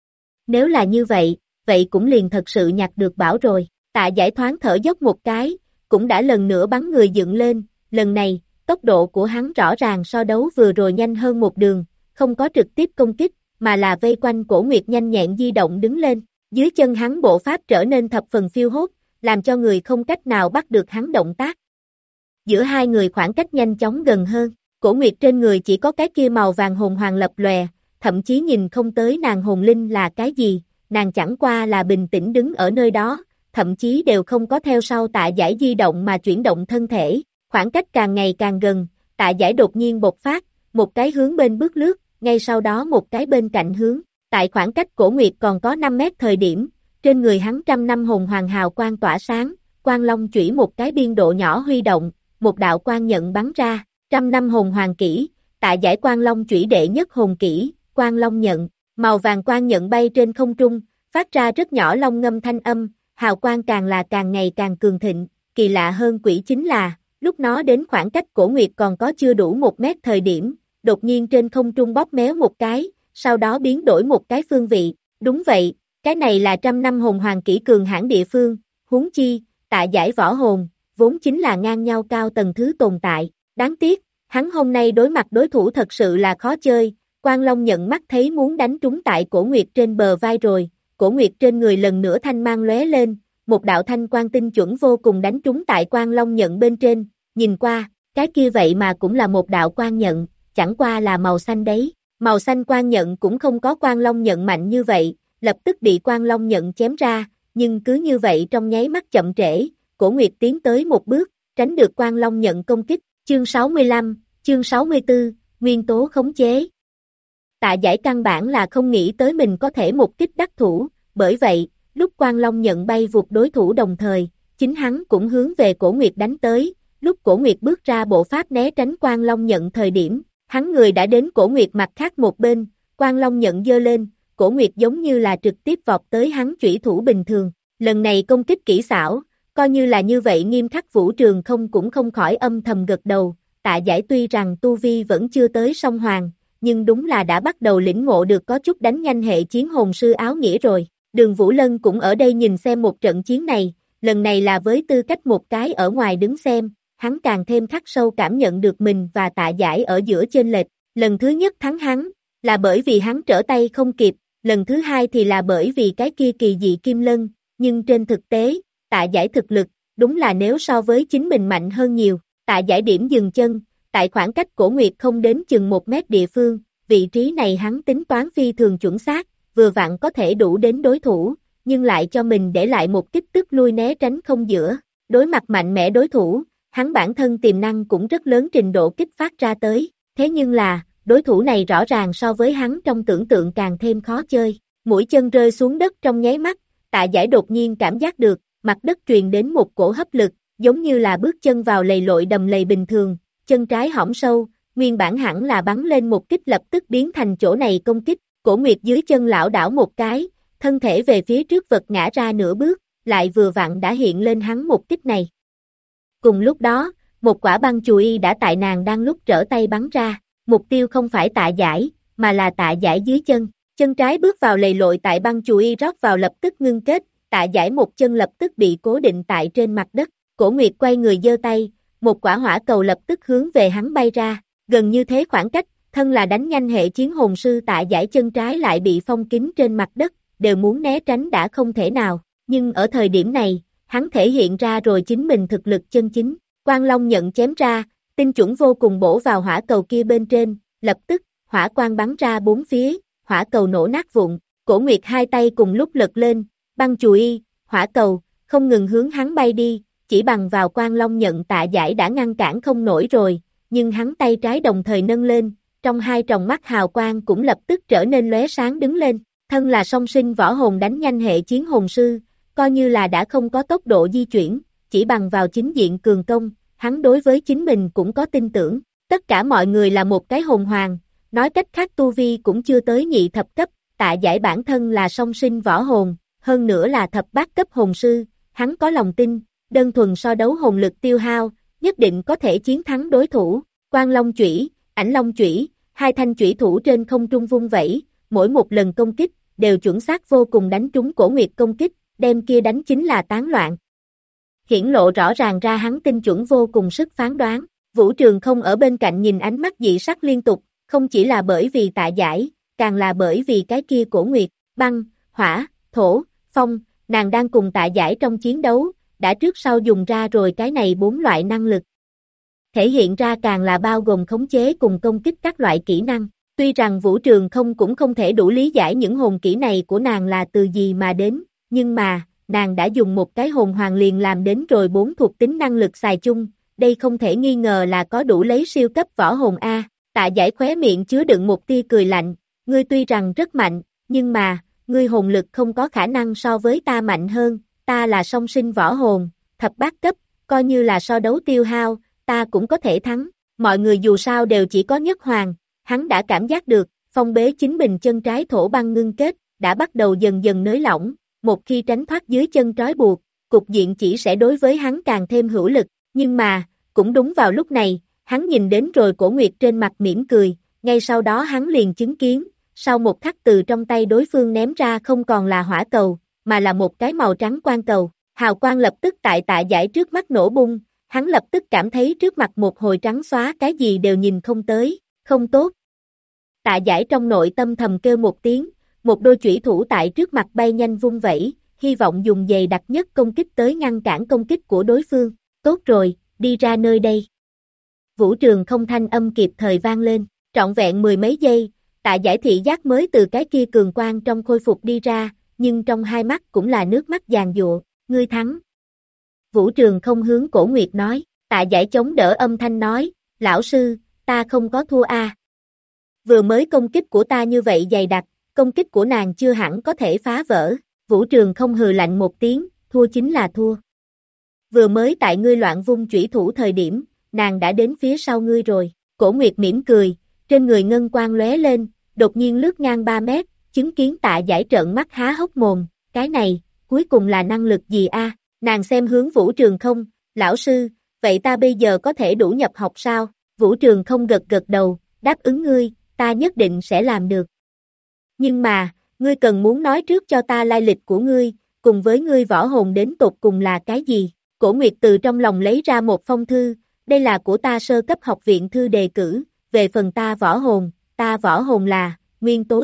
Nếu là như vậy, vậy cũng liền thật sự nhặt được bảo rồi, Tạ Giải thoáng thở dốc một cái, cũng đã lần nữa bắn người dựng lên, lần này, tốc độ của hắn rõ ràng so đấu vừa rồi nhanh hơn một đường, không có trực tiếp công kích, mà là vây quanh Cổ Nguyệt nhanh nhẹn di động đứng lên, dưới chân hắn bộ pháp trở nên thập phần phiêu hốt, làm cho người không cách nào bắt được hắn động tác. Giữa hai người khoảng cách nhanh chóng gần hơn, Cổ Nguyệt trên người chỉ có cái kia màu vàng hồn hoàng lập lòe, thậm chí nhìn không tới nàng hồn linh là cái gì, nàng chẳng qua là bình tĩnh đứng ở nơi đó, thậm chí đều không có theo sau Tạ Giải di động mà chuyển động thân thể, khoảng cách càng ngày càng gần, Tạ Giải đột nhiên bộc phát, một cái hướng bên bước lướt, ngay sau đó một cái bên cạnh hướng, tại khoảng cách Cổ Nguyệt còn có 5 mét thời điểm, trên người hắn 100 năm hồn hoàng hào quang tỏa sáng, Quang Long chủy một cái biên độ nhỏ huy động, một đạo quang nhận bắn ra, 100 năm hồn hoàng kỹ, Tạ Giải Quang Long chủy đệ nhất hồn kỹ, Quang Long nhận, màu vàng quang nhận bay trên không trung, phát ra rất nhỏ long ngâm thanh âm, hào quang càng là càng ngày càng cường thịnh, kỳ lạ hơn quỷ chính là, lúc nó đến khoảng cách Cổ Nguyệt còn có chưa đủ 1 mét thời điểm, đột nhiên trên không trung bóp méo một cái, sau đó biến đổi một cái phương vị. Đúng vậy, cái này là trăm năm hồn hoàng kỹ cường hãn địa phương, huống chi, Tạ Giải võ hồn, vốn chính là ngang nhau cao tầng thứ tồn tại. Đáng tiếc, hắn hôm nay đối mặt đối thủ thật sự là khó chơi, Quang Long nhận mắt thấy muốn đánh trúng tại Cổ Nguyệt trên bờ vai rồi, Cổ Nguyệt trên người lần nữa thanh mang lóe lên, một đạo thanh quang tinh chuẩn vô cùng đánh trúng tại Quang Long nhận bên trên, nhìn qua, cái kia vậy mà cũng là một đạo quang nhận, chẳng qua là màu xanh đấy, màu xanh quang nhận cũng không có Quang Long nhận mạnh như vậy, lập tức bị Quang Long nhận chém ra, nhưng cứ như vậy trong nháy mắt chậm trễ, Cổ Nguyệt tiến tới một bước, tránh được Quang Long nhận công kích, chương 65, chương 64, nguyên tố khống chế. Tạ Giải căn bản là không nghĩ tới mình có thể một kích đắc thủ, bởi vậy, lúc Quang Long nhận bay vụt đối thủ đồng thời, chính hắn cũng hướng về Cổ Nguyệt đánh tới, lúc Cổ Nguyệt bước ra bộ pháp né tránh Quang Long nhận thời điểm, hắn người đã đến Cổ Nguyệt mặt khác một bên, Quang Long nhận giơ lên, Cổ Nguyệt giống như là trực tiếp vọt tới hắn chủy thủ bình thường, lần này công kích kỹ xảo, coi như là như vậy nghiêm khắc Vũ Trường không cũng không khỏi âm thầm gật đầu, Tạ Giải tuy rằng tu vi vẫn chưa tới song hoàng, nhưng đúng là đã bắt đầu lĩnh ngộ được có chút đánh nhanh hệ chiến hồn sư áo nghĩa rồi. Đường Vũ Lân cũng ở đây nhìn xem một trận chiến này, lần này là với tư cách một cái ở ngoài đứng xem, hắn càng thêm khắc sâu cảm nhận được mình và Tạ Giải ở giữa chênh lệch. Lần thứ nhất thắng hắn, là bởi vì hắn trở tay không kịp, lần thứ hai thì là bởi vì cái kia kỳ dị kim lân, nhưng trên thực tế, Tạ Giải thực lực, đúng là nếu so với chính mình mạnh hơn nhiều. Tạ Giải điểm dừng chân, tại khoảng cách Cổ Nguyệt không đến chừng 1 mét địa phương, vị trí này hắn tính toán phi thường chuẩn xác, vừa vặn có thể đủ đến đối thủ, nhưng lại cho mình để lại một kích tức lui né tránh không giữa. Đối mặt mạnh mẽ đối thủ, hắn bản thân tiềm năng cũng rất lớn trình độ kích phát ra tới, thế nhưng là, đối thủ này rõ ràng so với hắn trong tưởng tượng càng thêm khó chơi. Mũi chân rơi xuống đất trong nháy mắt, Tạ Giải đột nhiên cảm giác được, mặt đất truyền đến một cổ hấp lực, giống như là bước chân vào lầy lội đầm lầy bình thường, chân trái hõm sâu, nguyên bản hẳn là bắn lên một kích lập tức biến thành chỗ này công kích, Cổ Nguyệt dưới chân lảo đảo một cái, thân thể về phía trước vật ngã ra nửa bước, lại vừa vặn đã hiện lên hắn một kích này. Cùng lúc đó, một quả băng chùy y đã tại nàng đang lúc trở tay bắn ra, mục tiêu không phải Tạ Giải, mà là Tạ Giải dưới chân, chân trái bước vào lầy lội tại băng chùy y rót vào lập tức ngưng kết, Tạ Giải một chân lập tức bị cố định tại trên mặt đất, Cổ Nguyệt quay người giơ tay, một quả hỏa cầu lập tức hướng về hắn bay ra, gần như thế khoảng cách, thân là đánh nhanh hệ chiến hồn sư Tạ Giải chân trái lại bị phong kín trên mặt đất, đều muốn né tránh đã không thể nào, nhưng ở thời điểm này, hắn thể hiện ra rồi chính mình thực lực chân chính, Quang Long nhận chém ra, tinh chuẩn vô cùng bổ vào hỏa cầu kia bên trên, lập tức, hỏa quang bắn ra bốn phía, hỏa cầu nổ nát vụn, Cổ Nguyệt hai tay cùng lúc lật lên, băng chùy y, hỏa cầu, không ngừng hướng hắn bay đi, chỉ bằng vào Quang Long nhận Tạ Giải đã ngăn cản không nổi rồi, nhưng hắn tay trái đồng thời nâng lên, trong hai tròng mắt hào quang cũng lập tức trở nên lóe sáng đứng lên, thân là song sinh võ hồn đánh nhanh hệ chiến hồn sư, coi như là đã không có tốc độ di chuyển, chỉ bằng vào chính diện cường công, hắn đối với chính mình cũng có tin tưởng, tất cả mọi người là một cái hồn hoàng, nói cách khác tu vi cũng chưa tới nhị thập cấp, Tạ Giải bản thân là song sinh võ hồn, hơn nữa là thập bát cấp hồn sư, hắn có lòng tin, đơn thuần so đấu hồn lực tiêu hao, nhất định có thể chiến thắng đối thủ. Quang Long chủy, Ảnh Long chủy, hai thanh chủy thủ trên không trung vung vẩy, mỗi một lần công kích, đều chuẩn xác vô cùng đánh trúng Cổ Nguyệt công kích, đem kia đánh chính là tán loạn. Hiển lộ rõ ràng ra hắn tinh chuẩn vô cùng sức phán đoán, Vũ Trường không ở bên cạnh nhìn ánh mắt dị sắc liên tục, không chỉ là bởi vì Tạ Giải, càng là bởi vì cái kia Cổ Nguyệt, băng, hỏa, thổ, phong, nàng đang cùng Tạ Giải trong chiến đấu, đã trước sau dùng ra rồi cái này 4 loại năng lực. Thể hiện ra càng là bao gồm khống chế cùng công kích các loại kỹ năng, tuy rằng Vũ Trường không cũng không thể đủ lý giải những hồn kỹ này của nàng là từ gì mà đến, nhưng mà, nàng đã dùng một cái hồn hoàng liền làm đến rồi 4 thuộc tính năng lực xài chung, đây không thể nghi ngờ là có đủ lấy siêu cấp võ hồn A. Tạ Giải khóe miệng chứa đựng một tia cười lạnh, ngươi tuy rằng rất mạnh, nhưng mà, ngươi hồn lực không có khả năng so với ta mạnh hơn, ta là song sinh võ hồn, thập bát cấp, coi như là so đấu tiêu hao, ta cũng có thể thắng, mọi người dù sao đều chỉ có nhất hoàng, hắn đã cảm giác được, phong bế chính mình chân trái thổ băng ngưng kết, đã bắt đầu dần dần nới lỏng, một khi tránh thoát dưới chân trói buộc, cục diện chỉ sẽ đối với hắn càng thêm hữu lực, nhưng mà, cũng đúng vào lúc này, hắn nhìn đến rồi Cổ Nguyệt trên mặt mỉm cười, ngay sau đó hắn liền chứng kiến, sau một khắc từ trong tay đối phương ném ra không còn là hỏa cầu, mà là một cái màu trắng quang cầu, hào quang lập tức tại Tạ Giải trước mắt nổ bung, hắn lập tức cảm thấy trước mặt một hồi trắng xóa cái gì đều nhìn không tới, không tốt. Tạ Giải trong nội tâm thầm kêu một tiếng, một đôi chủy thủ tại trước mặt bay nhanh vung vẩy, hy vọng dùng dày đặc nhất công kích tới ngăn cản công kích của đối phương, tốt rồi, đi ra nơi đây. Vũ Trường không thanh âm kịp thời vang lên, trọn vẹn mười mấy giây, Tạ Giải thị giác mới từ cái kia cường quang trong khôi phục đi ra, nhưng trong hai mắt cũng là nước mắt giàn giụa, ngươi thắng. Vũ Trường không hướng Cổ Nguyệt nói, Tạ Giải chống đỡ âm thanh nói, lão sư, ta không có thua a. Vừa mới công kích của ta như vậy dày đặc, công kích của nàng chưa hẳn có thể phá vỡ, Vũ Trường không hừ lạnh một tiếng, thua chính là thua. Vừa mới tại ngươi loạn vung chủy thủ thời điểm, nàng đã đến phía sau ngươi rồi, Cổ Nguyệt mỉm cười, trên người ngân quang lóe lên, đột nhiên lướt ngang 3 mét, chứng kiến Tạ Giải trợn mắt há hốc mồm, cái này, cuối cùng là năng lực gì a? Nàng xem hướng Vũ Trường không, lão sư, vậy ta bây giờ có thể đủ nhập học sao? Vũ Trường không gật gật đầu, đáp ứng ngươi, ta nhất định sẽ làm được. Nhưng mà, ngươi cần muốn nói trước cho ta lai lịch của ngươi, cùng với ngươi võ hồn đến tột cùng là cái gì? Cổ Nguyệt từ trong lòng lấy ra một phong thư, đây là của ta sơ cấp học viện thư đề cử, về phần ta võ hồn là, nguyên tố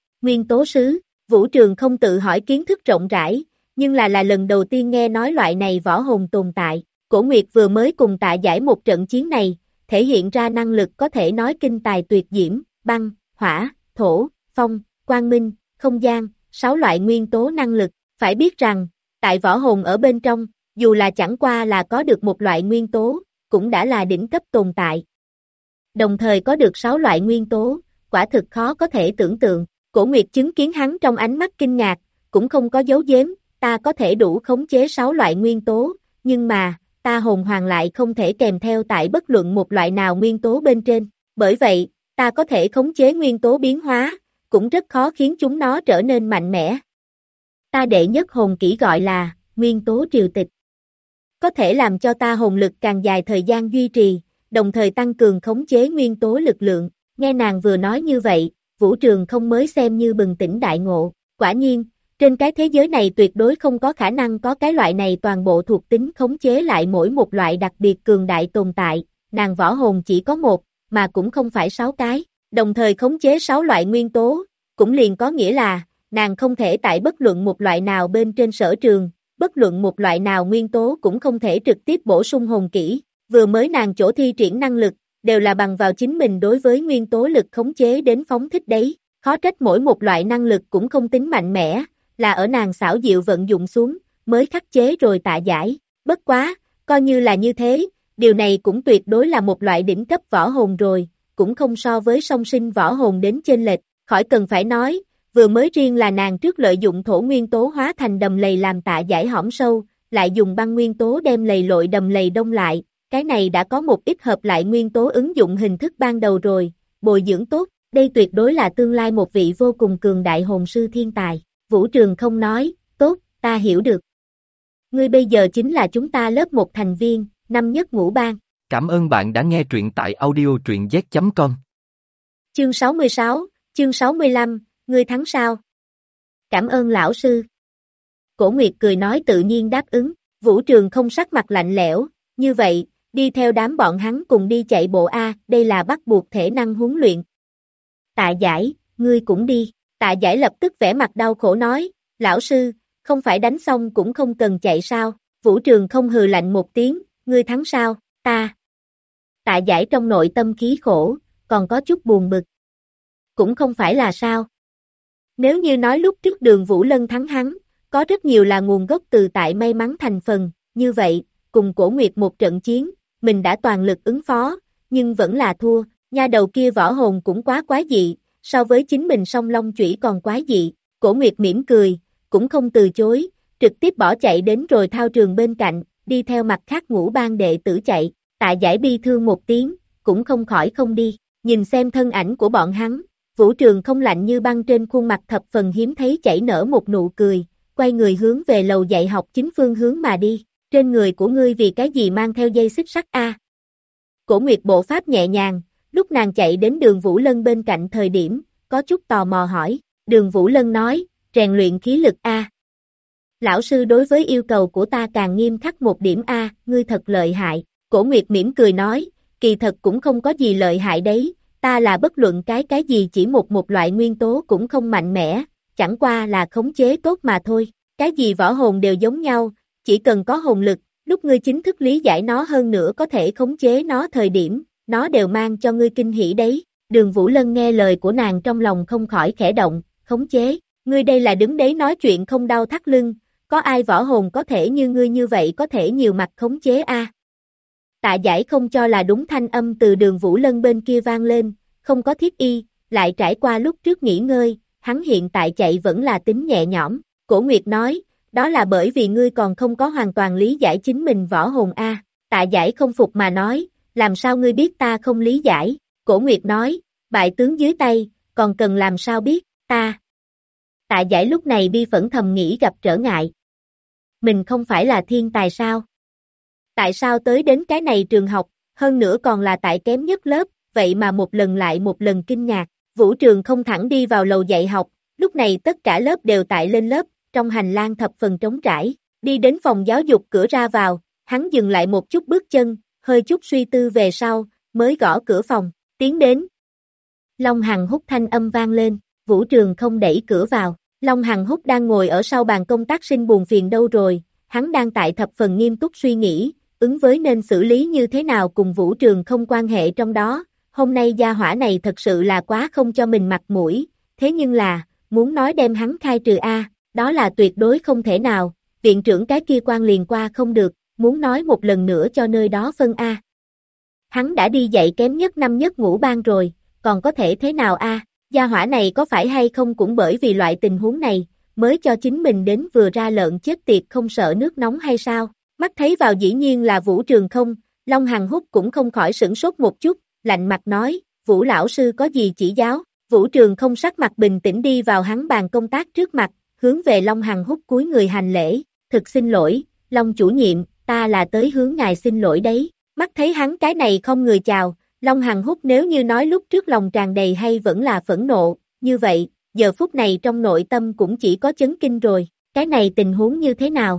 sứ, Vũ Trường không tự hỏi kiến thức rộng rãi, nhưng là lần đầu tiên nghe nói loại này võ hồn tồn tại, Cổ Nguyệt vừa mới cùng Tạ Giải một trận chiến này, thể hiện ra năng lực có thể nói kinh tài tuyệt diễm, băng, hỏa, thổ, phong, quang minh, không gian, 6 loại nguyên tố năng lực, phải biết rằng, tại võ hồn ở bên trong, dù là chẳng qua là có được một loại nguyên tố, cũng đã là đỉnh cấp tồn tại. Đồng thời có được 6 loại nguyên tố, quả thực khó có thể tưởng tượng, Cổ Nguyệt chứng kiến hắn trong ánh mắt kinh ngạc, cũng không có giấu giếm, ta có thể đủ khống chế 6 loại nguyên tố, nhưng mà, ta hồn hoàng lại không thể kèm theo tại bất luận một loại nào nguyên tố bên trên, bởi vậy, ta có thể khống chế nguyên tố biến hóa, cũng rất khó khiến chúng nó trở nên mạnh mẽ. Ta đệ nhất hồn kỹ gọi là, nguyên tố triều tịch. Có thể làm cho ta hồn lực càng dài thời gian duy trì, đồng thời tăng cường khống chế nguyên tố lực lượng, nghe nàng vừa nói như vậy, Vũ Trường không mới xem như bừng tỉnh đại ngộ, quả nhiên, trên cái thế giới này tuyệt đối không có khả năng có cái loại này toàn bộ thuộc tính khống chế lại mỗi một loại đặc biệt cường đại tồn tại, nàng võ hồn chỉ có một, mà cũng không phải 6 cái, đồng thời khống chế 6 loại nguyên tố, cũng liền có nghĩa là, nàng không thể tại bất luận một loại nào bên trên sở trường, bất luận một loại nào nguyên tố cũng không thể trực tiếp bổ sung hồn kỹ, vừa mới nàng chỗ thi triển năng lực, đều là bằng vào chính mình đối với nguyên tố lực khống chế đến phóng thích đấy, khó trách mỗi một loại năng lực cũng không tính mạnh mẽ, là ở nàng xảo diệu vận dụng xuống, mới khắc chế rồi Tạ Giải, bất quá, coi như là như thế, điều này cũng tuyệt đối là một loại đỉnh cấp võ hồn rồi, cũng không so với song sinh võ hồn đến chênh lệch, khỏi cần phải nói, vừa mới riêng là nàng trước lợi dụng thổ nguyên tố hóa thành đầm lầy làm Tạ Giải hõm sâu, lại dùng băng nguyên tố đem lầy lội đầm lầy đông lại, cái này đã có một ít hợp lại nguyên tố ứng dụng hình thức ban đầu rồi, bồi dưỡng tốt, đây tuyệt đối là tương lai một vị vô cùng cường đại hồn sư thiên tài. Vũ Trường không nói, tốt, ta hiểu được. Ngươi bây giờ chính là chúng ta lớp 1 thành viên, năm nhất ngũ ban. Cảm ơn bạn đã nghe truyện tại audio truyện z.com. Chương 66, chương 65, ngươi thắng sao? Cảm ơn lão sư. Cổ Nguyệt cười nói tự nhiên đáp ứng, Vũ Trường không sắc mặt lạnh lẽo, như vậy, đi theo đám bọn hắn cùng đi chạy bộ A, đây là bắt buộc thể năng huấn luyện. Tạ Giải, ngươi cũng đi. Tạ Giải lập tức vẻ mặt đau khổ nói, lão sư, không phải đánh xong cũng không cần chạy sao, Vũ Trường không hừ lạnh một tiếng, ngươi thắng sao, ta. Tạ Giải trong nội tâm khí khổ, còn có chút buồn bực. Cũng không phải là sao. Nếu như nói lúc trước Đường Vũ Lân thắng hắn, có rất nhiều là nguồn gốc từ tại may mắn thành phần, như vậy, cùng Cổ Nguyệt một trận chiến, mình đã toàn lực ứng phó, nhưng vẫn là thua, nha đầu kia võ hồn cũng quá quái dị. So với chính mình song long chủy còn quái dị, Cổ Nguyệt mỉm cười, cũng không từ chối, trực tiếp bỏ chạy đến rồi thao trường bên cạnh, đi theo mặt khác ngũ ban đệ tử chạy, Tạ Giải bi thương một tiếng, cũng không khỏi không đi, nhìn xem thân ảnh của bọn hắn, Vũ Trường không lạnh như băng trên khuôn mặt thập phần hiếm thấy chảy nở một nụ cười, quay người hướng về lầu dạy học chính phương hướng mà đi, trên người của ngươi vì cái gì mang theo dây xích sắt a? Cổ Nguyệt bộ pháp nhẹ nhàng, Lúc nàng chạy đến Đường Vũ Lân bên cạnh thời điểm, có chút tò mò hỏi, Đường Vũ Lân nói, rèn luyện khí lực a. Lão sư đối với yêu cầu của ta càng nghiêm khắc một điểm a, ngươi thật lợi hại. Cổ Nguyệt mỉm cười nói, kỳ thật cũng không có gì lợi hại đấy, ta là bất luận cái gì chỉ một loại nguyên tố cũng không mạnh mẽ, chẳng qua là khống chế tốt mà thôi. Cái gì võ hồn đều giống nhau, chỉ cần có hồn lực, lúc ngươi chính thức lý giải nó hơn nữa có thể khống chế nó thời điểm, nó đều mang cho ngươi kinh hỉ đấy. Đường Vũ Lân nghe lời của nàng trong lòng không khỏi khẽ động, khống chế, ngươi đây là đứng đấy nói chuyện không đau thắt lưng, có ai võ hồn có thể như ngươi như vậy có thể nhiều mặt khống chế a? Tạ Giải không cho là đúng thanh âm từ Đường Vũ Lân bên kia vang lên, không có thiết y, lại trải qua lúc trước nghỉ ngơi, hắn hiện tại chạy vẫn là tính nhẹ nhõm. Cổ Nguyệt nói, đó là bởi vì ngươi còn không có hoàn toàn lý giải chính mình võ hồn a. Tạ Giải không phục mà nói, làm sao ngươi biết ta không lý giải? Cổ Nguyệt nói, bại tướng dưới tay, còn cần làm sao biết, ta. Tạ Giải lúc này bi phẫn thầm nghĩ gặp trở ngại. Mình không phải là thiên tài sao? Tại sao tới đến cái này trường học, hơn nữa còn là tại kém nhất lớp, vậy mà một lần lại một lần kinh ngạc. Vũ Trường không thẳng đi vào lầu dạy học, lúc này tất cả lớp đều tại lên lớp, trong hành lang thập phần trống trải, đi đến phòng giáo dục cửa ra vào, hắn dừng lại một chút bước chân, hơi chút suy tư về sau, mới gõ cửa phòng, tiến đến. Long Hằng Húc thanh âm vang lên, Vũ Trường không đẩy cửa vào, Long Hằng Húc đang ngồi ở sau bàn công tác sinh buồn phiền đâu rồi, hắn đang tại thập phần nghiêm túc suy nghĩ, ứng với nên xử lý như thế nào cùng Vũ Trường không quan hệ trong đó, hôm nay gia hỏa này thật sự là quá không cho mình mặt mũi, thế nhưng là, muốn nói đem hắn khai trừ A, đó là tuyệt đối không thể nào, viện trưởng cái kia quan liền qua không được, muốn nói một lần nữa cho nơi đó phân A. Hắn đã đi dạy kém nhất năm nhất ngũ ban rồi, còn có thể thế nào A, gia hỏa này có phải hay không cũng bởi vì loại tình huống này, mới cho chính mình đến vừa ra lợn chết tiệt không sợ nước nóng hay sao, mắt thấy vào dĩ nhiên là Vũ Trường không, Long Hằng Húc cũng không khỏi sửng sốt một chút, lạnh mặt nói, Vũ lão sư có gì chỉ giáo, Vũ Trường không sắc mặt bình tĩnh đi vào hắn bàn công tác trước mặt, hướng về Long Hằng Húc cúi người hành lễ, thực xin lỗi, Long chủ nhiệm, ta là tới hướng ngài xin lỗi đấy, mắt thấy hắn cái này không người chào, Long Hằng Húc nếu như nói lúc trước lòng tràn đầy hay vẫn là phẫn nộ, như vậy, giờ phút này trong nội tâm cũng chỉ có chấn kinh rồi, cái này tình huống như thế nào?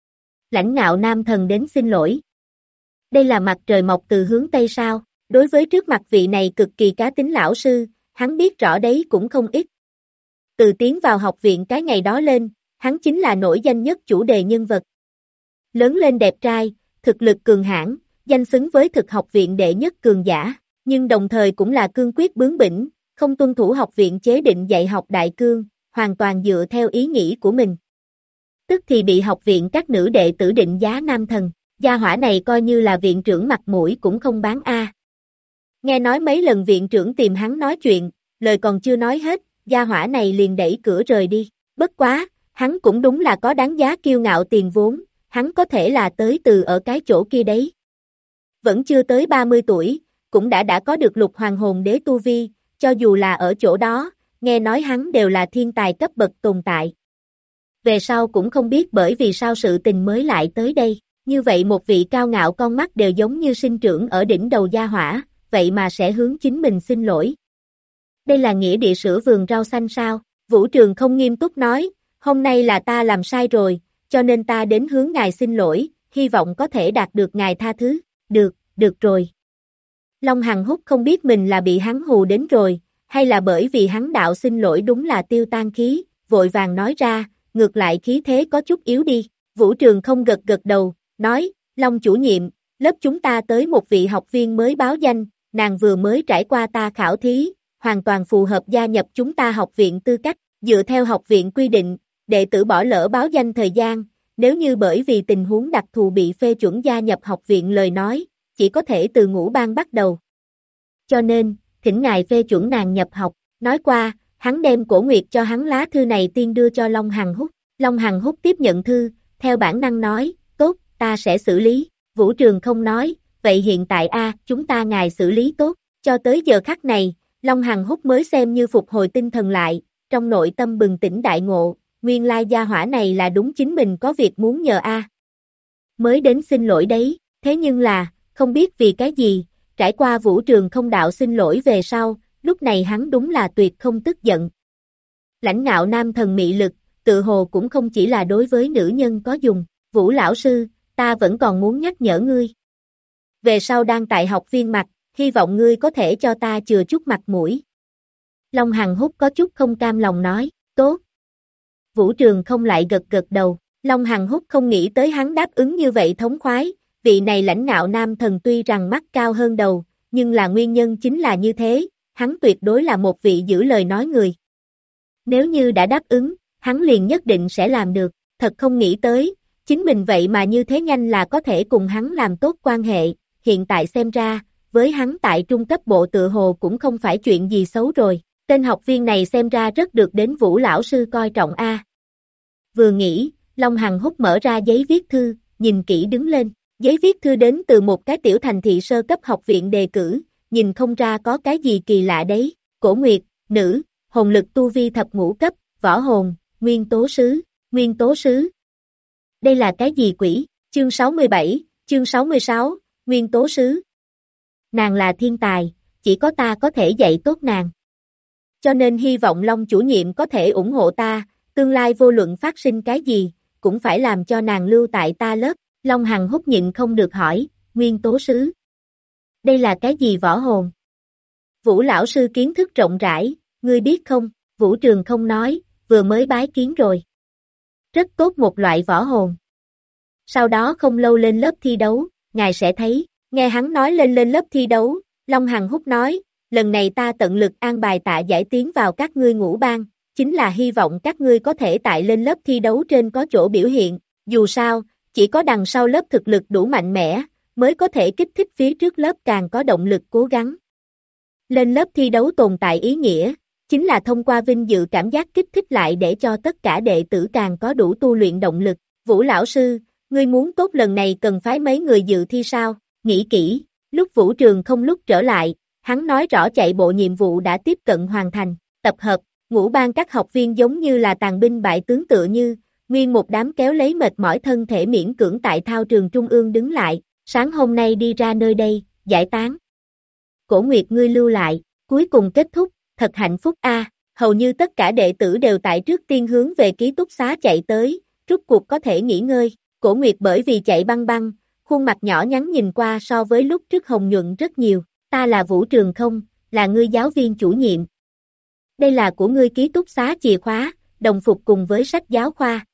Lãnh Ngạo nam thần đến xin lỗi. Đây là mặt trời mọc từ hướng Tây sao? Đối với trước mặt vị này cực kỳ cá tính lão sư, hắn biết rõ đấy cũng không ít. Từ tiến vào học viện cái ngày đó lên, hắn chính là nổi danh nhất chủ đề nhân vật. Lớn lên đẹp trai, thực lực cường hãn, danh xứng với thực học viện đệ nhất cường giả, nhưng đồng thời cũng là cương quyết bướng bỉnh, không tuân thủ học viện chế định dạy học đại cương, hoàn toàn dựa theo ý nghĩ của mình. Tức thì bị học viện các nữ đệ tử định giá nam thần, gia hỏa này coi như là viện trưởng mặt mũi cũng không bán a. Nghe nói mấy lần viện trưởng tìm hắn nói chuyện, lời còn chưa nói hết, gia hỏa này liền đẩy cửa rời đi, bất quá, hắn cũng đúng là có đáng giá kiêu ngạo tiền vốn, hắn có thể là tới từ ở cái chỗ kia đấy. Vẫn chưa tới 30 tuổi, cũng đã có được lục hoàng hồn đế tu vi, cho dù là ở chỗ đó, nghe nói hắn đều là thiên tài cấp bậc tồn tại. Về sau cũng không biết bởi vì sao sự tình mới lại tới đây, như vậy một vị cao ngạo con mắt đều giống như sinh trưởng ở đỉnh đầu gia hỏa, vậy mà sẽ hướng chính mình xin lỗi. Đây là nghĩa địa sửa vườn rau xanh sao? Vũ Trường không nghiêm túc nói, hôm nay là ta làm sai rồi, cho nên ta đến hướng ngài xin lỗi, hy vọng có thể đạt được ngài tha thứ. Được rồi. Long Hằng Húc không biết mình là bị hắn hù đến rồi, hay là bởi vì hắn đạo xin lỗi đúng là tiêu tan khí, vội vàng nói ra, ngược lại khí thế có chút yếu đi. Vũ Trường không gật đầu, nói, Long chủ nhiệm, lớp chúng ta tới một vị học viên mới báo danh, nàng vừa mới trải qua ta khảo thí, hoàn toàn phù hợp gia nhập chúng ta học viện tư cách, dựa theo học viện quy định, đệ tử bỏ lỡ báo danh thời gian, nếu như bởi vì tình huống đặc thù bị phê chuẩn gia nhập học viện lời nói, chỉ có thể từ ngũ ban bắt đầu. Cho nên, thỉnh ngài phê chuẩn nàng nhập học, nói qua, hắn đem Cổ Nguyệt cho hắn lá thư này tiên đưa cho Long Hằng Húc. Long Hằng Húc tiếp nhận thư, theo bản năng nói, tốt, ta sẽ xử lý. Vũ Trường không nói, vậy hiện tại chúng ta ngài xử lý tốt. Cho tới giờ khắc này, Long Hằng Húc mới xem như phục hồi tinh thần lại, trong nội tâm bừng tỉnh đại ngộ, nguyên lai gia hỏa này là đúng chính mình có việc muốn nhờ Mới đến xin lỗi đấy, thế nhưng là, không biết vì cái gì, trải qua Vũ Trường Không đạo xin lỗi về sau, lúc này hắn đúng là tuyệt không tức giận. Lãnh ngạo nam thần mị lực, tự hồ cũng không chỉ là đối với nữ nhân có dùng. Vũ lão sư, ta vẫn còn muốn nhắc nhở ngươi. Về sau đang tại học viên mặt, hy vọng ngươi có thể cho ta chừa chút mặt mũi. Long Hằng Húc có chút không cam lòng nói, tốt. Vũ Trường Không lại gật gật đầu, Long Hằng Húc không nghĩ tới hắn đáp ứng như vậy thống khoái, vị này lãnh ngạo nam thần tuy rằng mắt cao hơn đầu, nhưng là nguyên nhân chính là như thế, hắn tuyệt đối là một vị giữ lời nói người. Nếu như đã đáp ứng, hắn liền nhất định sẽ làm được, thật không nghĩ tới, chính mình vậy mà như thế nhanh là có thể cùng hắn làm tốt quan hệ, hiện tại xem ra, với hắn tại trung cấp bộ tự hồ cũng không phải chuyện gì xấu rồi, tên học viên này xem ra rất được đến Vũ lão sư coi trọng a. Vừa nghĩ, Long Hằng Húc mở ra giấy viết thư, nhìn kỹ đứng lên, giấy viết thư đến từ một cái tiểu thành thị sơ cấp học viện đề cử, nhìn không ra có cái gì kỳ lạ đấy, Cổ Nguyệt, nữ, hồn lực tu vi thập ngũ cấp, võ hồn, nguyên tố sứ. Đây là cái gì quỷ? Chương 67, chương 66, nguyên tố sứ. Nàng là thiên tài, chỉ có ta có thể dạy tốt nàng. Cho nên hy vọng Long chủ nhiệm có thể ủng hộ ta, tương lai vô luận phát sinh cái gì, cũng phải làm cho nàng lưu tại ta lớp. Long Hằng Húc nhịn không được hỏi, nguyên tố sứ. Đây là cái gì võ hồn? Vũ lão sư kiến thức rộng rãi, ngươi biết không? Vũ Trường Không nói, vừa mới bái kiến rồi. Rất tốt một loại võ hồn. Sau đó không lâu lên lớp thi đấu, ngài sẽ thấy, nghe hắn nói lên lớp thi đấu, Long Hằng Húc nói, lần này ta tận lực an bài Tạ Giải tiến vào các ngươi ngũ ban, chính là hy vọng các ngươi có thể tại lên lớp thi đấu trên có chỗ biểu hiện, dù sao, chỉ có đằng sau lớp thực lực đủ mạnh mẽ, mới có thể kích thích phía trước lớp càng có động lực cố gắng. Lên lớp thi đấu tồn tại ý nghĩa, chính là thông qua vinh dự cảm giác kích thích lại để cho tất cả đệ tử càng có đủ tu luyện động lực. Vũ lão sư, ngươi muốn tốt lần này cần phái mấy người dự thi sao? Nghĩ kỹ, lúc Vũ Trường Không lúc trở lại, hắn nói rõ chạy bộ nhiệm vụ đã tiếp cận hoàn thành, tập hợp, ngũ ban các học viên giống như là tàn binh bại tướng tựa như, nguyên một đám kéo lấy mệt mỏi thân thể miễn cưỡng tại thao trường trung ương đứng lại, sáng hôm nay đi ra nơi đây, giải tán. Cổ Nguyệt ngươi lưu lại, cuối cùng kết thúc, thật hạnh phúc a. Hầu như tất cả đệ tử đều tại trước tiên hướng về ký túc xá chạy tới, rút cuộc có thể nghỉ ngơi. Cổ Nguyệt bởi vì chạy băng băng, khuôn mặt nhỏ nhắn nhìn qua so với lúc trước hồng nhuận rất nhiều, ta là Vũ Trường Không, là ngươi giáo viên chủ nhiệm. Đây là của ngươi ký túc xá chìa khóa, đồng phục cùng với sách giáo khoa.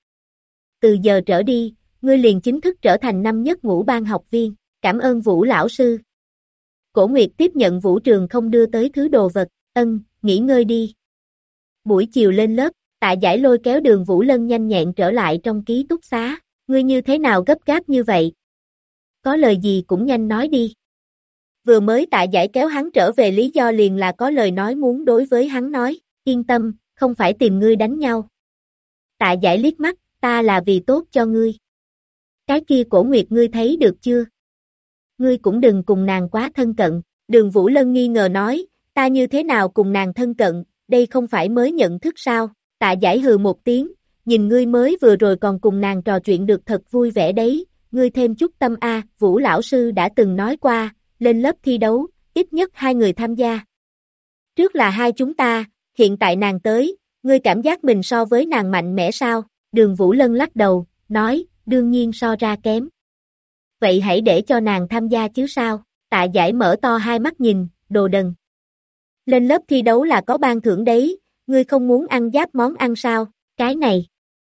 Từ giờ trở đi, ngươi liền chính thức trở thành năm nhất ngũ ban học viên, cảm ơn Vũ lão sư. Cổ Nguyệt tiếp nhận Vũ Trường Không đưa tới thứ đồ vật, nghỉ ngơi đi. Buổi chiều lên lớp, Tạ Giải lôi kéo Đường Vũ Lân nhanh nhẹn trở lại trong ký túc xá, ngươi như thế nào gấp gáp như vậy? Có lời gì cũng nhanh nói đi. Vừa mới Tạ Giải kéo hắn trở về lý do liền là có lời nói muốn đối với hắn nói, yên tâm, không phải tìm ngươi đánh nhau. Tạ Giải liếc mắt, ta là vì tốt cho ngươi. Cái kia Cổ Nguyệt ngươi thấy được chưa? Ngươi cũng đừng cùng nàng quá thân cận, Đường Vũ Lân nghi ngờ nói, ta như thế nào cùng nàng thân cận, đây không phải mới nhận thức sao? Tạ Giải hừ một tiếng, nhìn ngươi mới vừa rồi còn cùng nàng trò chuyện được thật vui vẻ đấy, ngươi thêm chút tâm a. Vũ lão sư đã từng nói qua, lên lớp thi đấu, ít nhất 2 người tham gia. Trước là hai chúng ta, hiện tại nàng tới, ngươi cảm giác mình so với nàng mạnh mẽ sao? Đường Vũ Lân lắc đầu, nói, đương nhiên so ra kém. Vậy hãy để cho nàng tham gia chứ sao? Tạ Giải mở to hai mắt nhìn, đồ đần. Lên lớp thi đấu là có ban thưởng đấy, ngươi không muốn ăn giáp món ăn sao? Cái này.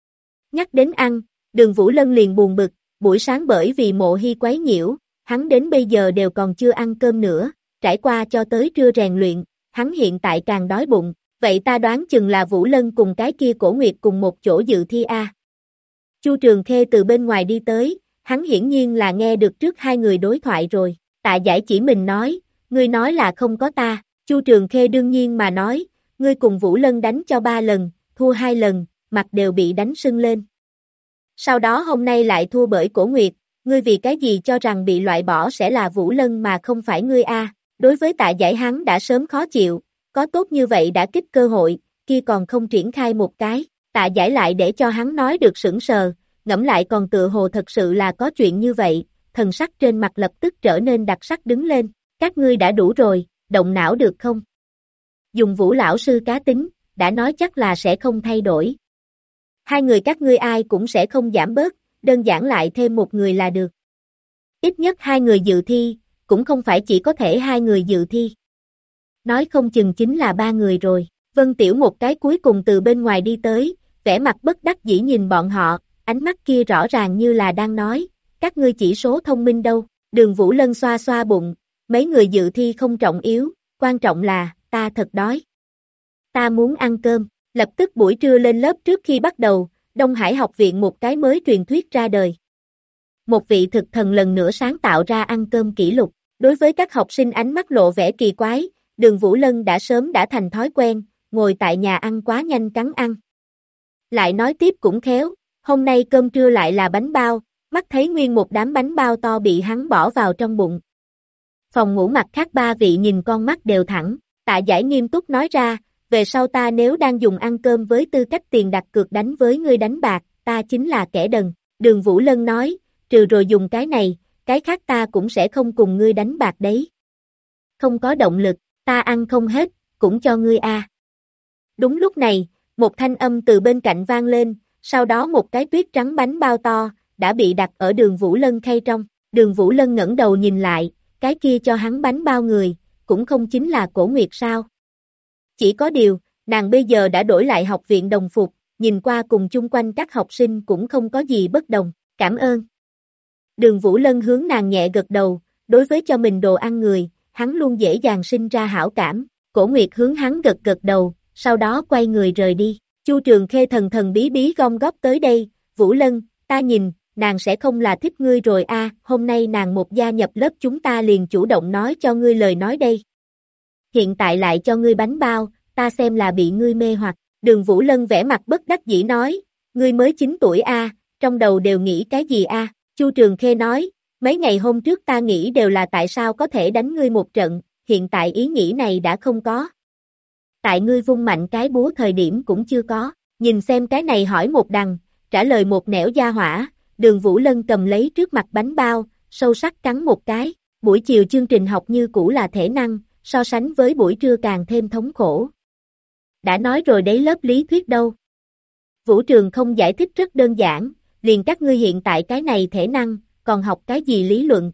Nhắc đến ăn, Đường Vũ Lân liền buồn bực, buổi sáng bởi vì Mộ Hy quấy nhiễu, hắn đến bây giờ đều còn chưa ăn cơm nữa, trải qua cho tới trưa rèn luyện, hắn hiện tại càng đói bụng, vậy ta đoán chừng là Vũ Lân cùng cái kia Cổ Nguyệt cùng một chỗ dự thi a. Chu Trường Khê từ bên ngoài đi tới, hắn hiển nhiên là nghe được trước hai người đối thoại rồi, Tạ Giải chỉ mình nói, ngươi nói là không có ta, Chu Trường Khê đương nhiên mà nói, ngươi cùng Vũ Lân đánh cho 3 lần, thua 2 lần, mặt đều bị đánh sưng lên. Sau đó hôm nay lại thua bởi Cổ Nguyệt, ngươi vì cái gì cho rằng bị loại bỏ sẽ là Vũ Lân mà không phải ngươi a? Đối với Tạ Giải hắn đã sớm khó chịu, có tốt như vậy đã kích cơ hội, kia còn không triển khai một cái, Tạ Giải lại để cho hắn nói được sững sờ, ngẫm lại còn tựa hồ thật sự là có chuyện như vậy, thần sắc trên mặt lập tức trở nên đặc sắc đứng lên, Các ngươi đã đủ rồi, động não được không? Dùng Vũ lão sư cá tính, đã nói chắc là sẽ không thay đổi. Hai người các ngươi ai cũng sẽ không giảm bớt, đơn giản lại thêm một người là được. Ít nhất hai người dự thi, cũng không phải chỉ có thể hai người dự thi. Nói không chừng chính là ba người rồi. Vân Tiểu một cái cuối cùng từ bên ngoài đi tới, vẻ mặt bất đắc dĩ nhìn bọn họ, ánh mắt kia rõ ràng như là đang nói, các ngươi chỉ số thông minh đâu. Đường Vũ Lân xoa xoa bụng, mấy người dự thi không trọng yếu, quan trọng là, ta thật đói. Ta muốn ăn cơm. Lập tức buổi trưa lên lớp trước khi bắt đầu, Đông Hải học viện một cái mới truyền thuyết ra đời. Một vị thực thần lần nữa sáng tạo ra ăn cơm kỷ lục. Đối với các học sinh ánh mắt lộ vẻ kỳ quái, Đường Vũ Lân đã sớm đã thành thói quen, ngồi tại nhà ăn quá nhanh cắn ăn. Lại nói tiếp cũng khéo, hôm nay cơm trưa lại là bánh bao, mắt thấy nguyên một đám bánh bao to bị hắn bỏ vào trong bụng. Phòng ngủ mặt khác ba vị nhìn con mắt đều thẳng, Tạ Giải nghiêm túc nói ra, về sau ta nếu đang dùng ăn cơm với tư cách tiền đặt cược đánh với ngươi đánh bạc, ta chính là kẻ đần. Đường Vũ Lân nói, trừ rồi dùng cái này, cái khác ta cũng sẽ không cùng ngươi đánh bạc đấy. Không có động lực, ta ăn không hết, cũng cho ngươi a. Đúng lúc này, một thanh âm từ bên cạnh vang lên, sau đó một cái tuyết trắng bánh bao to, đã bị đặt ở Đường Vũ Lân khay trong. Đường Vũ Lân ngẩng đầu nhìn lại, cái kia cho hắn bánh bao người, cũng không chính là Cổ Nguyệt sao. Chỉ có điều, nàng bây giờ đã đổi lại học viện đồng phục, nhìn qua cùng chung quanh các học sinh cũng không có gì bất đồng, cảm ơn. Đường Vũ Lân hướng nàng nhẹ gật đầu, đối với cho mình đồ ăn người, hắn luôn dễ dàng sinh ra hảo cảm, Cổ Nguyệt hướng hắn gật gật đầu, sau đó quay người rời đi. Chu Trường Khê thần thần bí bí gom góp tới đây, Vũ Lân, ta nhìn, nàng sẽ không là thích ngươi rồi a, hôm nay nàng một gia nhập lớp chúng ta liền chủ động nói cho ngươi lời nói đây. Hiện tại lại cho ngươi bánh bao, ta xem là bị ngươi mê hoặc. Đường Vũ Lân vẻ mặt bất đắc dĩ nói, ngươi mới 9 tuổi a, trong đầu đều nghĩ cái gì a? Chu Trường Khê nói, mấy ngày hôm trước ta nghĩ đều là tại sao có thể đánh ngươi một trận, hiện tại ý nghĩ này đã không có. Tại ngươi vung mạnh cái búa thời điểm cũng chưa có, nhìn xem cái này hỏi một đằng, trả lời một nẻo gia hỏa, Đường Vũ Lân cầm lấy trước mặt bánh bao, sâu sắc cắn một cái, buổi chiều chương trình học như cũ là thể năng, so sánh với buổi trưa càng thêm thống khổ. Đã nói rồi đấy lớp lý thuyết đâu. Vũ Trường không giải thích rất đơn giản, liền các ngươi hiện tại cái này thể năng, còn học cái gì lý luận.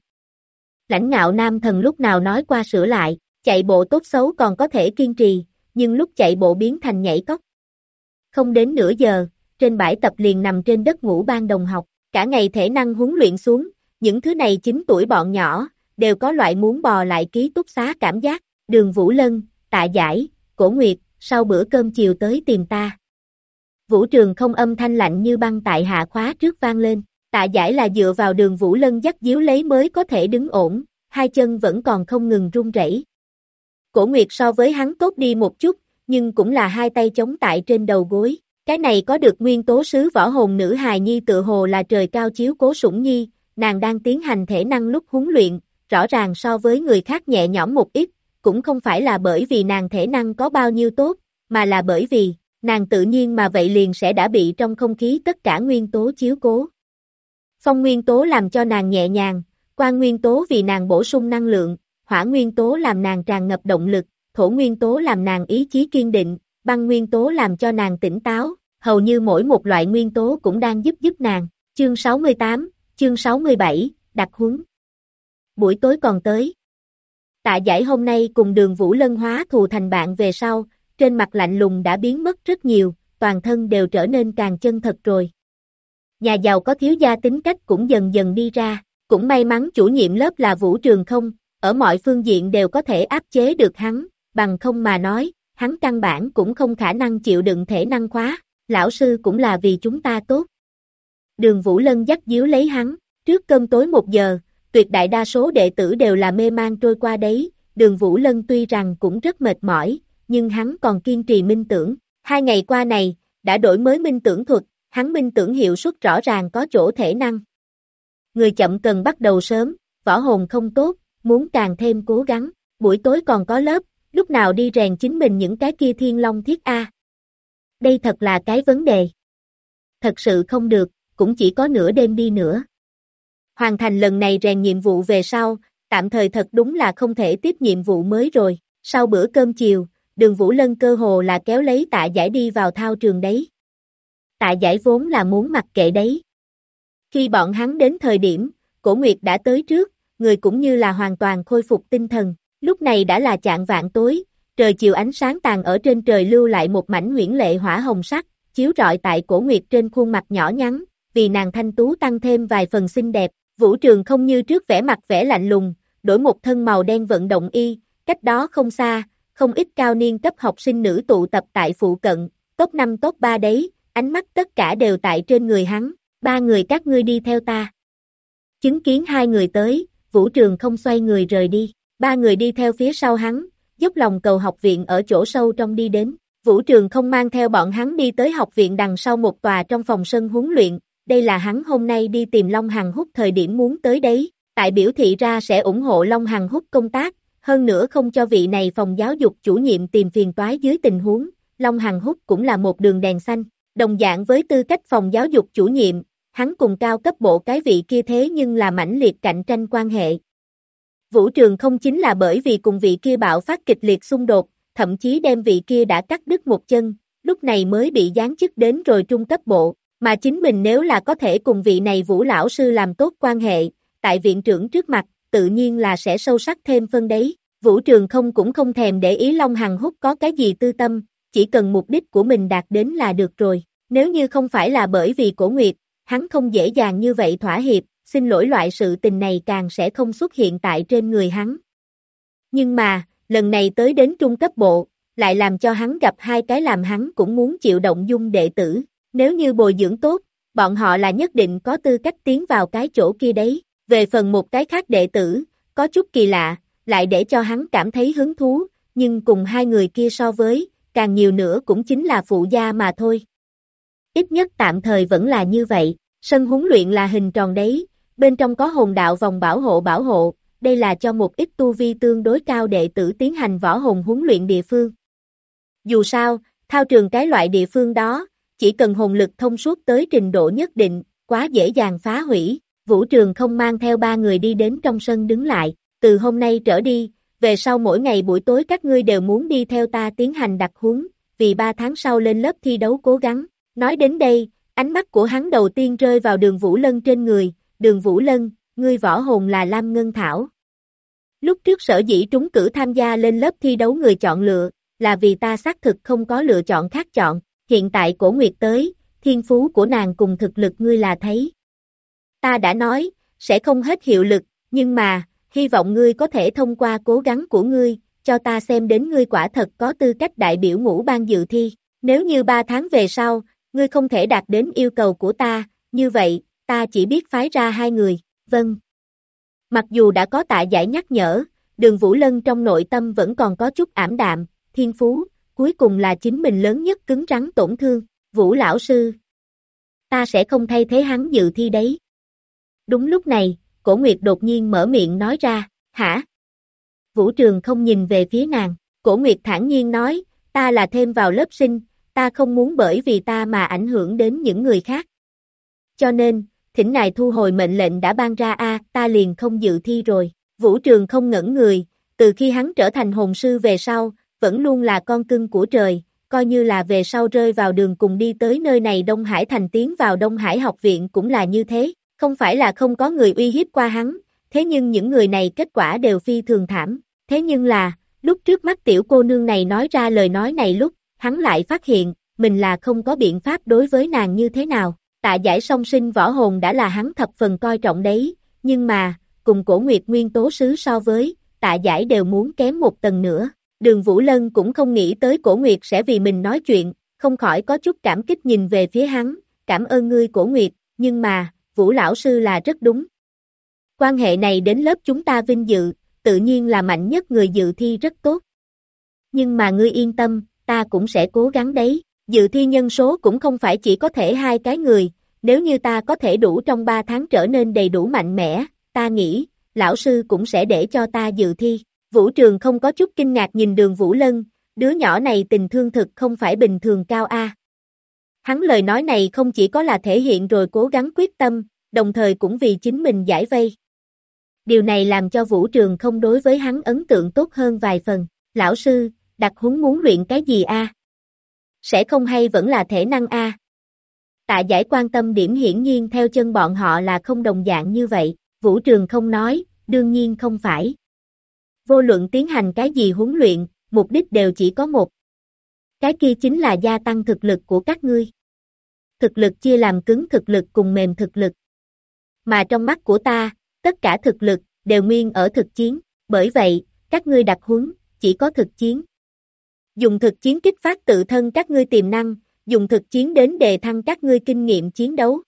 Lãnh Ngạo Nam Thần lúc nào nói qua sửa lại, chạy bộ tốt xấu còn có thể kiên trì, nhưng lúc chạy bộ biến thành nhảy cóc. Không đến nửa giờ, trên bãi tập liền nằm trên đất ngủ ban đồng học, cả ngày thể năng huấn luyện xuống, những thứ này 9 tuổi bọn nhỏ, đều có loại muốn bò lại ký túc xá cảm giác. Đường Vũ Lân, Tạ Giải, Cổ Nguyệt, sau bữa cơm chiều tới tìm ta. Vũ Trường không âm thanh lạnh như băng tại hạ khóa trước vang lên, Tạ Giải là dựa vào Đường Vũ Lân dắt díu lấy mới có thể đứng ổn, hai chân vẫn còn không ngừng run rẩy. Cổ Nguyệt so với hắn tốt đi một chút, nhưng cũng là hai tay chống tại trên đầu gối, cái này có được nguyên tố sứ võ hồn nữ hài nhi tự hồ là trời cao chiếu cố sủng nhi, nàng đang tiến hành thể năng lúc huấn luyện, rõ ràng so với người khác nhẹ nhõm một ít, cũng không phải là bởi vì nàng thể năng có bao nhiêu tốt, mà là bởi vì, nàng tự nhiên mà vậy liền sẽ đã bị trong không khí tất cả nguyên tố chiếu cố. Phong nguyên tố làm cho nàng nhẹ nhàng, quang nguyên tố vì nàng bổ sung năng lượng, hỏa nguyên tố làm nàng tràn ngập động lực, thổ nguyên tố làm nàng ý chí kiên định, băng nguyên tố làm cho nàng tỉnh táo, hầu như mỗi một loại nguyên tố cũng đang giúp nàng. Chương 68, chương 67, đặc huấn. Buổi tối còn tới. Tạ Giải hôm nay cùng Đường Vũ Lân hóa thù thành bạn về sau, trên mặt lạnh lùng đã biến mất rất nhiều, toàn thân đều trở nên càng chân thật rồi. Nhà giàu có thiếu gia tính cách cũng dần dần đi ra, cũng may mắn chủ nhiệm lớp là Vũ Trường không, ở mọi phương diện đều có thể áp chế được hắn, bằng không mà nói, hắn căn bản cũng không khả năng chịu đựng thể năng khóa, lão sư cũng là vì chúng ta tốt. Đường Vũ Lân dắt díu lấy hắn, trước cơm tối 1 giờ, tuyệt đại đa số đệ tử đều là mê man trôi qua đấy, Đường Vũ Lân tuy rằng cũng rất mệt mỏi, nhưng hắn còn kiên trì minh tưởng, 2 ngày qua này, đã đổi mới minh tưởng thuật, hắn minh tưởng hiệu suất rõ ràng có chỗ thể năng. Người chậm cần bắt đầu sớm, võ hồn không tốt, muốn càng thêm cố gắng, buổi tối còn có lớp, lúc nào đi rèn chính mình những cái kia thiên long thiết A. Đây thật là cái vấn đề. Thật sự không được, cũng chỉ có nửa đêm đi nữa. Hoàn thành lần này rèn nhiệm vụ về sau, tạm thời thật đúng là không thể tiếp nhiệm vụ mới rồi. Sau bữa cơm chiều, Đường Vũ Lân cơ hồ là kéo lấy Tạ Giải đi vào thao trường đấy. Tạ Giải vốn là muốn mặc kệ đấy. Khi bọn hắn đến thời điểm, Cổ Nguyệt đã tới trước, người cũng như là hoàn toàn khôi phục tinh thần. Lúc này đã là chạng vạng tối, trời chiều ánh sáng tàn ở trên trời lưu lại một mảnh huyễn lệ hỏa hồng sắc, chiếu rọi tại Cổ Nguyệt trên khuôn mặt nhỏ nhắn, vì nàng thanh tú tăng thêm vài phần xinh đẹp. Vũ Trường không như trước vẻ mặt vẻ lạnh lùng, đổi một thân màu đen vận động y, cách đó không xa, không ít cao niên cấp học sinh nữ tụ tập tại phụ cận, top 5 top 3 đấy, ánh mắt tất cả đều tại trên người hắn, ba người các ngươi đi theo ta. Chứng kiến hai người tới, Vũ Trường không xoay người rời đi, ba người đi theo phía sau hắn, dốc lòng cầu học viện ở chỗ sâu trong đi đến. Vũ Trường không mang theo bọn hắn đi tới học viện đằng sau một tòa trong phòng sân huấn luyện, đây là hắn hôm nay đi tìm Long Hằng Húc thời điểm muốn tới đấy, tại biểu thị ra sẽ ủng hộ Long Hằng Húc công tác, hơn nữa không cho vị này phòng giáo dục chủ nhiệm tìm phiền toái dưới tình huống, Long Hằng Húc cũng là một đường đèn xanh, đồng dạng với tư cách phòng giáo dục chủ nhiệm, hắn cùng cao cấp bộ cái vị kia thế nhưng là mãnh liệt cạnh tranh quan hệ. Vũ Trường không chính là bởi vì cùng vị kia bạo phát kịch liệt xung đột, thậm chí đem vị kia đã cắt đứt một chân, lúc này mới bị giáng chức đến rồi trung cấp bộ, mà chính mình nếu là có thể cùng vị này Vũ lão sư làm tốt quan hệ, tại viện trưởng trước mặt, tự nhiên là sẽ sâu sắc thêm phân đấy. Vũ Trường không cũng không thèm để ý Long Hằng Húc có cái gì tư tâm, chỉ cần mục đích của mình đạt đến là được rồi. Nếu như không phải là bởi vì Cổ Nguyệt, hắn không dễ dàng như vậy thỏa hiệp, xin lỗi loại sự tình này càng sẽ không xuất hiện tại trên người hắn. Nhưng mà, lần này tới đến trung cấp bộ, lại làm cho hắn gặp hai cái làm hắn cũng muốn chịu động dung đệ tử. Nếu như bồi dưỡng tốt, bọn họ là nhất định có tư cách tiến vào cái chỗ kia đấy. Về phần một cái khác đệ tử, có chút kỳ lạ, lại để cho hắn cảm thấy hứng thú, nhưng cùng hai người kia so với, càng nhiều nữa cũng chính là phụ gia mà thôi. Ít nhất tạm thời vẫn là như vậy, sân huấn luyện là hình tròn đấy, bên trong có hồn đạo vòng bảo hộ, đây là cho một ít tu vi tương đối cao đệ tử tiến hành võ hồn huấn luyện địa phương. Dù sao, thao trường cái loại địa phương đó, chỉ cần hồn lực thông suốt tới trình độ nhất định, quá dễ dàng phá hủy. Vũ Trường không mang theo ba người đi đến trong sân đứng lại, từ hôm nay trở đi, về sau mỗi ngày buổi tối các ngươi đều muốn đi theo ta tiến hành đặc huấn, vì 3 tháng sau lên lớp thi đấu cố gắng. Nói đến đây, ánh mắt của hắn đầu tiên rơi vào Đường Vũ Lân trên người, Đường Vũ Lân, ngươi võ hồn là Lam Ngân Thảo. Lúc trước sở dĩ trúng cử tham gia lên lớp thi đấu người chọn lựa, là vì ta xác thực không có lựa chọn khác chọn, hiện tại Cổ Nguyệt tới, thiên phú của nàng cùng thực lực ngươi là thấy. Ta đã nói, sẽ không hết hiệu lực, nhưng mà, hy vọng ngươi có thể thông qua cố gắng của ngươi, cho ta xem đến ngươi quả thật có tư cách đại biểu ngũ ban dự thi. Nếu như 3 tháng về sau, ngươi không thể đạt đến yêu cầu của ta, như vậy, ta chỉ biết phái ra 2 người, vâng. Mặc dù đã có Tạ Giải nhắc nhở, Đường Vũ Lân trong nội tâm vẫn còn có chút ảm đạm, thiên phú, cuối cùng là chính mình lớn nhất cứng rắn tổn thương, Vũ lão sư. Ta sẽ không thay thế hắn dự thi đấy. Đúng lúc này, Cổ Nguyệt đột nhiên mở miệng nói ra, hả? Vũ Trường không nhìn về phía nàng, Cổ Nguyệt thản nhiên nói, ta là thêm vào lớp sinh, ta không muốn bởi vì ta mà ảnh hưởng đến những người khác. Cho nên, thỉnh ngài thu hồi mệnh lệnh đã ban ra ta liền không dự thi rồi. Vũ Trường không ngẩn người, từ khi hắn trở thành hồn sư về sau, vẫn luôn là con cưng của trời, coi như là về sau rơi vào đường cùng đi tới nơi này Đông Hải thành tiến vào Đông Hải học viện cũng là như thế, không phải là không có người uy hiếp qua hắn, thế nhưng những người này kết quả đều phi thường thảm, thế nhưng là, lúc trước mắt tiểu cô nương này nói ra lời nói này lúc, hắn lại phát hiện, mình là không có biện pháp đối với nàng như thế nào. Tạ Giải song sinh võ hồn đã là hắn thập phần coi trọng đấy, nhưng mà, cùng Cổ Nguyệt nguyên tố sứ so với, Tạ Giải đều muốn kém một tầng nữa. Đường Vũ Lân cũng không nghĩ tới Cổ Nguyệt sẽ vì mình nói chuyện, không khỏi có chút cảm kích nhìn về phía hắn, cảm ơn ngươi Cổ Nguyệt, nhưng mà, Vũ lão sư là rất đúng. Quan hệ này đến lớp chúng ta vinh dự, tự nhiên là mạnh nhất người dự thi rất tốt. Nhưng mà ngươi yên tâm, ta cũng sẽ cố gắng đấy. Dự thi nhân số cũng không phải chỉ có thể 2 cái người, nếu như ta có thể đủ trong 3 tháng trở nên đầy đủ mạnh mẽ, ta nghĩ, lão sư cũng sẽ để cho ta dự thi. Vũ Trường không có chút kinh ngạc nhìn Đường Vũ Lân, đứa nhỏ này tình thương thực không phải bình thường cao a. Hắn lời nói này không chỉ có là thể hiện rồi cố gắng quyết tâm, đồng thời cũng vì chính mình giải vây. Điều này làm cho Vũ Trường không đối với hắn ấn tượng tốt hơn vài phần. Lão sư, đặc huấn muốn luyện cái gì a? Sẽ không hay vẫn là thể năng a? Tạ Giải quan tâm điểm hiển nhiên theo chân bọn họ là không đồng dạng như vậy. Vũ Trường không nói, đương nhiên không phải. Vô luận tiến hành cái gì huấn luyện, mục đích đều chỉ có một. Cái kia chính là gia tăng thực lực của các ngươi. Thực lực chia làm cứng thực lực cùng mềm thực lực. Mà trong mắt của ta, tất cả thực lực đều nguyên ở thực chiến, bởi vậy, các ngươi đặc huấn, chỉ có thực chiến. Dùng thực chiến kích phát tự thân các ngươi tiềm năng, dùng thực chiến đến đề thăng các ngươi kinh nghiệm chiến đấu.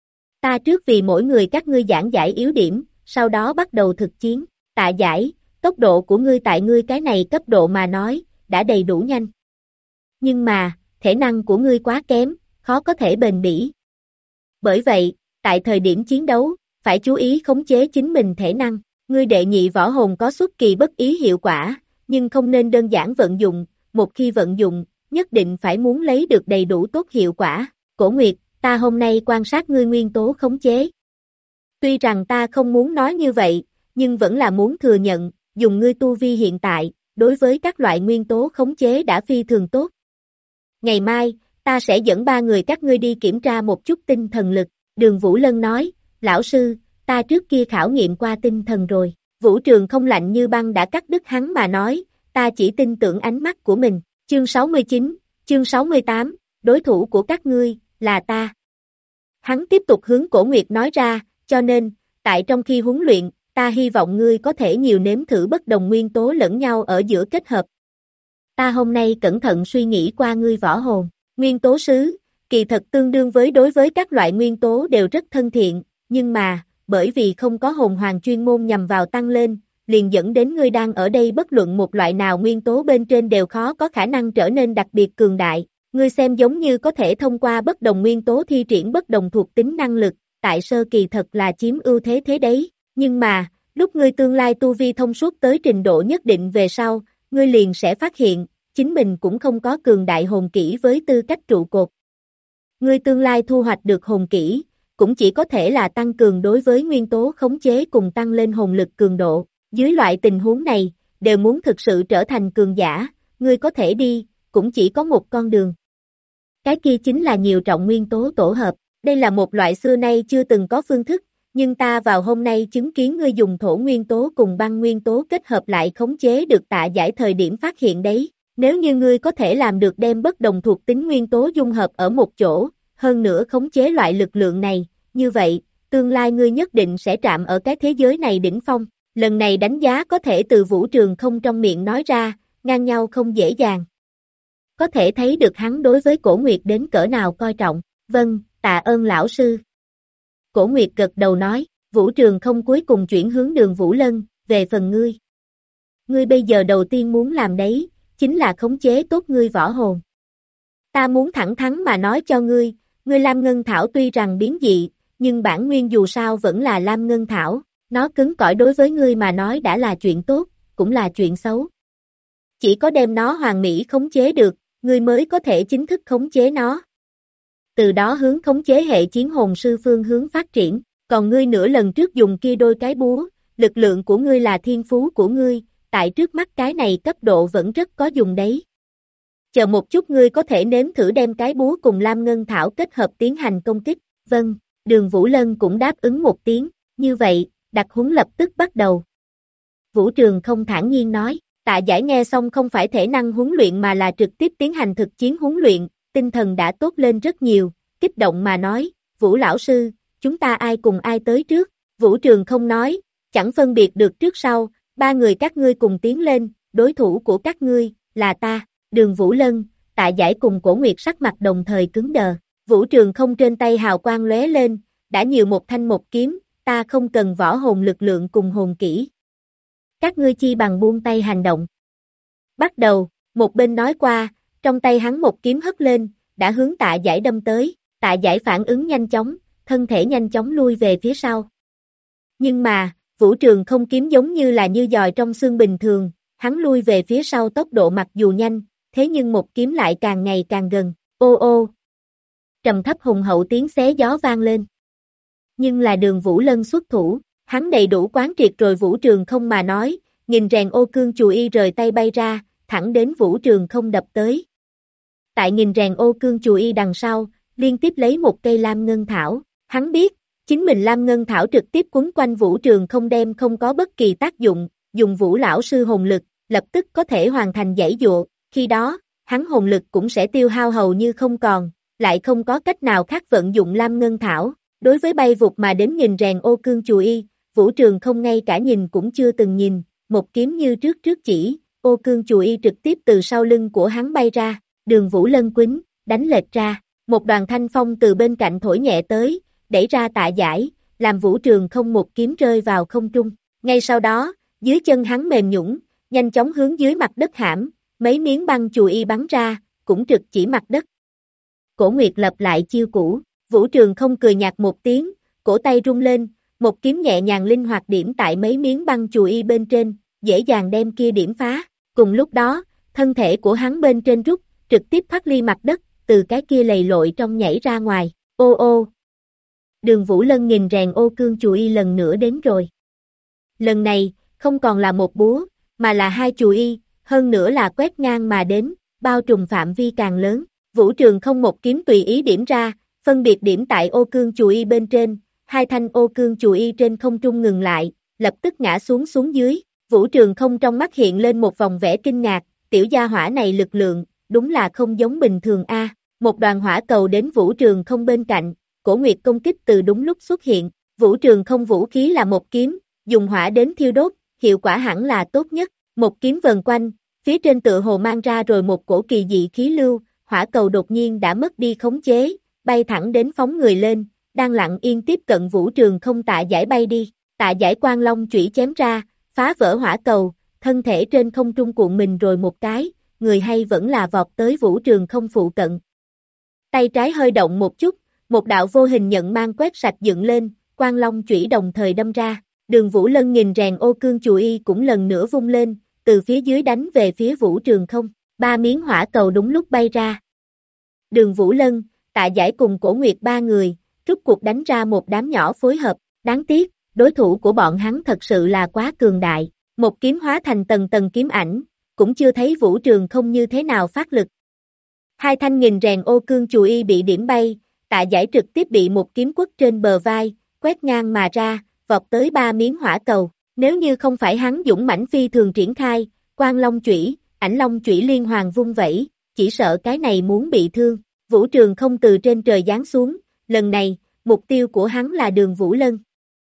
Ta trước vì mỗi người các ngươi giảng giải yếu điểm, sau đó bắt đầu thực chiến. Tạ Giải, tốc độ của ngươi tại ngươi cái này cấp độ mà nói, đã đầy đủ nhanh. Nhưng mà, thể năng của ngươi quá kém, khó có thể bền bỉ. Bởi vậy, tại thời điểm chiến đấu, phải chú ý khống chế chính mình thể năng. Ngươi đệ nhị võ hồn có xuất kỳ bất ý hiệu quả, nhưng không nên đơn giản vận dụng, một khi vận dụng, nhất định phải muốn lấy được đầy đủ tốt hiệu quả. Cổ Nguyệt, ta hôm nay quan sát ngươi nguyên tố khống chế. Tuy rằng ta không muốn nói như vậy, nhưng vẫn là muốn thừa nhận, dùng ngươi tu vi hiện tại, đối với các loại nguyên tố khống chế đã phi thường tốt. Ngày mai, ta sẽ dẫn 3 người các ngươi đi kiểm tra một chút tinh thần lực. Đường Vũ Lân nói, lão sư, ta trước kia khảo nghiệm qua tinh thần rồi. Vũ Trường không lạnh như băng đã cắt đứt hắn mà nói, ta chỉ tin tưởng ánh mắt của mình. Chương 69, chương 68, đối thủ của các ngươi, là ta. Hắn tiếp tục hướng Cổ Nguyệt nói ra, cho nên, tại trong khi huấn luyện, ta hy vọng ngươi có thể nhiều nếm thử bất đồng nguyên tố lẫn nhau ở giữa kết hợp. Ta hôm nay cẩn thận suy nghĩ qua ngươi võ hồn, nguyên tố sứ, kỳ thật tương đương với đối với các loại nguyên tố đều rất thân thiện, nhưng mà, bởi vì không có hồn hoàng chuyên môn nhằm vào tăng lên, liền dẫn đến ngươi đang ở đây bất luận một loại nào nguyên tố bên trên đều khó có khả năng trở nên đặc biệt cường đại. Ngươi xem giống như có thể thông qua bất đồng nguyên tố thi triển bất đồng thuộc tính năng lực, tại sơ kỳ thật là chiếm ưu thế thế đấy, nhưng mà, lúc ngươi tương lai tu vi thông suốt tới trình độ nhất định về sau, ngươi liền sẽ phát hiện, chính mình cũng không có cường đại hồn kỹ với tư cách trụ cột. Ngươi tương lai thu hoạch được hồn kỹ, cũng chỉ có thể là tăng cường đối với nguyên tố khống chế cùng tăng lên hồn lực cường độ. Dưới loại tình huống này, đều muốn thực sự trở thành cường giả, ngươi có thể đi, cũng chỉ có một con đường. Cái kia chính là nhiều trọng nguyên tố tổ hợp, đây là một loại xưa nay chưa từng có phương thức, nhưng ta vào hôm nay chứng kiến ngươi dùng thổ nguyên tố cùng băng nguyên tố kết hợp lại khống chế được Tạ Giải thời điểm phát hiện đấy. Nếu như ngươi có thể làm được đem bất đồng thuộc tính nguyên tố dung hợp ở một chỗ, hơn nữa khống chế loại lực lượng này, như vậy, tương lai ngươi nhất định sẽ chạm ở cái thế giới này đỉnh phong. Lần này đánh giá có thể từ Vũ Trường không trong miệng nói ra, ngang nhau không dễ dàng. Có thể thấy được hắn đối với Cổ Nguyệt đến cỡ nào coi trọng. Vâng, tạ ơn lão sư. Cổ Nguyệt gật đầu nói, Vũ Trường không cuối cùng chuyển hướng Đường Vũ Lân, về phần ngươi. Ngươi bây giờ đầu tiên muốn làm đấy, chính là khống chế tốt ngươi võ hồn. Ta muốn thẳng thắn mà nói cho ngươi, ngươi Lam Ngân Thảo tuy rằng biến dị, nhưng bản nguyên dù sao vẫn là Lam Ngân Thảo, nó cứng cỏi đối với ngươi mà nói đã là chuyện tốt, cũng là chuyện xấu. Chỉ có đem nó hoàn mỹ khống chế được, ngươi mới có thể chính thức khống chế nó. Từ đó hướng khống chế hệ chiến hồn sư phương hướng phát triển, còn ngươi nửa lần trước dùng kia đôi cái búa, lực lượng của ngươi là thiên phú của ngươi, tại trước mắt cái này cấp độ vẫn rất có dùng đấy. Chờ một chút ngươi có thể nếm thử đem cái búa cùng Lam Ngân Thảo kết hợp tiến hành công kích. Vâng, Đường Vũ Lân cũng đáp ứng một tiếng, như vậy, đặc huấn lập tức bắt đầu. Vũ Trường không thản nhiên nói, Tạ Giải nghe xong không phải thể năng huấn luyện mà là trực tiếp tiến hành thực chiến huấn luyện, tinh thần đã tốt lên rất nhiều, kích động mà nói, Vũ lão sư, chúng ta ai cùng ai tới trước. Vũ Trường không nói, chẳng phân biệt được trước sau, 3 người các ngươi cùng tiến lên, đối thủ của các ngươi, là ta. Đường Vũ Lân, Tạ Giải cùng Cổ Nguyệt sắc mặt đồng thời cứng đờ. Vũ Trường không trên tay hào quang lóe lên, đã nhiều một thanh một kiếm, ta không cần võ hồn lực lượng cùng hồn kỹ. Các ngươi chi bằng buông tay hành động. Bắt đầu, một bên nói qua, trong tay hắn một kiếm hất lên, đã hướng Tạ Giải đâm tới, Tạ Giải phản ứng nhanh chóng, thân thể nhanh chóng lui về phía sau. Nhưng mà, Vũ Trường không kiếm giống như là như giòi trong xương bình thường, hắn lui về phía sau tốc độ mặc dù nhanh, thế nhưng một kiếm lại càng ngày càng gần, ô ô. Trầm thấp hùng hậu tiếng xé gió vang lên. Nhưng là Đường Vũ Lân xuất thủ, Hắn đầy đủ quán triệt rồi Vũ Trường Không mà nói, nghìn rèn ô cương chù y rời tay bay ra, thẳng đến Vũ Trường Không đập tới. Tại nghìn rèn ô cương chù y đằng sau, liên tiếp lấy một cây lam ngân thảo, hắn biết, chính mình lam ngân thảo trực tiếp quấn quanh Vũ Trường Không đem không có bất kỳ tác dụng, dùng Vũ lão sư hồn lực, lập tức có thể hoàn thành giãy dụa, khi đó, hắn hồn lực cũng sẽ tiêu hao hầu như không còn, lại không có cách nào khác vận dụng lam ngân thảo. Đối với bay vụt mà đến nghìn rèn ô cương chù y, Vũ Trường Không ngay cả nhìn cũng chưa từng nhìn, một kiếm như trước chỉ, ô cương chù y trực tiếp từ sau lưng của hắn bay ra, Đường Vũ lân quýnh, đánh lệch ra, một đoàn thanh phong từ bên cạnh thổi nhẹ tới, đẩy ra Tạ Giải, làm Vũ Trường Không một kiếm rơi vào không trung. Ngay sau đó, dưới chân hắn mềm nhũn, nhanh chóng hướng dưới mặt đất hãm, mấy miếng băng chù y bắn ra, cũng trực chỉ mặt đất. Cổ Nguyệt lập lại chiêu cũ, Vũ Trường Không cười nhạt một tiếng, cổ tay rung lên, một kiếm nhẹ nhàng linh hoạt điểm tại mấy miếng băng chù y bên trên, dễ dàng đem kia điểm phá. Cùng lúc đó, thân thể của hắn bên trên rút, trực tiếp thoát ly mặt đất, từ cái kia lầy lội trong nhảy ra ngoài. Ô ô! Đường Vũ Lân nghìn rèn ô cương chù y lần nữa đến rồi. Lần này, không còn là một búa, mà là hai chù y, hơn nữa là quét ngang mà đến, bao trùm phạm vi càng lớn. Vũ Trường Không một kiếm tùy ý điểm ra, phân biệt điểm tại ô cương chù y bên trên, hai thanh ô cương chù y trên không trung ngừng lại, lập tức ngã xuống dưới. Vũ Trường Không trong mắt hiện lên một vòng vẻ kinh ngạc, tiểu gia hỏa này lực lượng, đúng là không giống bình thường a. Một đoàn hỏa cầu đến Vũ Trường Không bên cạnh, Cổ Nguyệt công kích từ đúng lúc xuất hiện, Vũ Trường Không vũ khí là một kiếm, dùng hỏa đến thiêu đốt, hiệu quả hẳn là tốt nhất, một kiếm vần quanh, phía trên tựa hồ mang ra rồi một cổ kỳ dị khí lưu, hỏa cầu đột nhiên đã mất đi khống chế, bay thẳng đến phóng người lên, đang lặng yên tiếp cận Vũ Trường Không. Tạ Giải bay đi, Tạ Giải quang long chủy chém ra, phá vỡ hỏa cầu, thân thể trên không trung cuộn mình rồi một cái, người hay vẫn là vọt tới Vũ Trường Không phụ cận. Tay trái hơi động một chút, một đạo vô hình nhận mang quét sạch dựng lên, quang long chủy đồng thời đâm ra, Đường Vũ Lân nghìn rèn ô cương chù y cũng lần nữa vung lên, từ phía dưới đánh về phía Vũ Trường Không, ba miếng hỏa cầu đúng lúc bay ra. Đường Vũ Lân, Tạ Giải cùng Cổ Nguyệt ba người, rút cuộc đánh ra một đám nhỏ phối hợp, đáng tiếc, đối thủ của bọn hắn thật sự là quá cường đại, một kiếm hóa thành tầng tầng kiếm ảnh, cũng chưa thấy Vũ Trường Không như thế nào phát lực. Hai thanh nghìn rèn ô cương chù y bị điểm bay, Tạ Giải trực tiếp bị một kiếm quất trên bờ vai, quét ngang mà ra, vọt tới ba miếng hỏa cầu, nếu như không phải hắn dũng mãnh phi thường triển khai, quang long chủy, ảnh long chủy liên hoàn vung vẩy, chỉ sợ cái này muốn bị thương. Vũ Trường Không từ trên trời giáng xuống, lần này, mục tiêu của hắn là Đường Vũ Lân.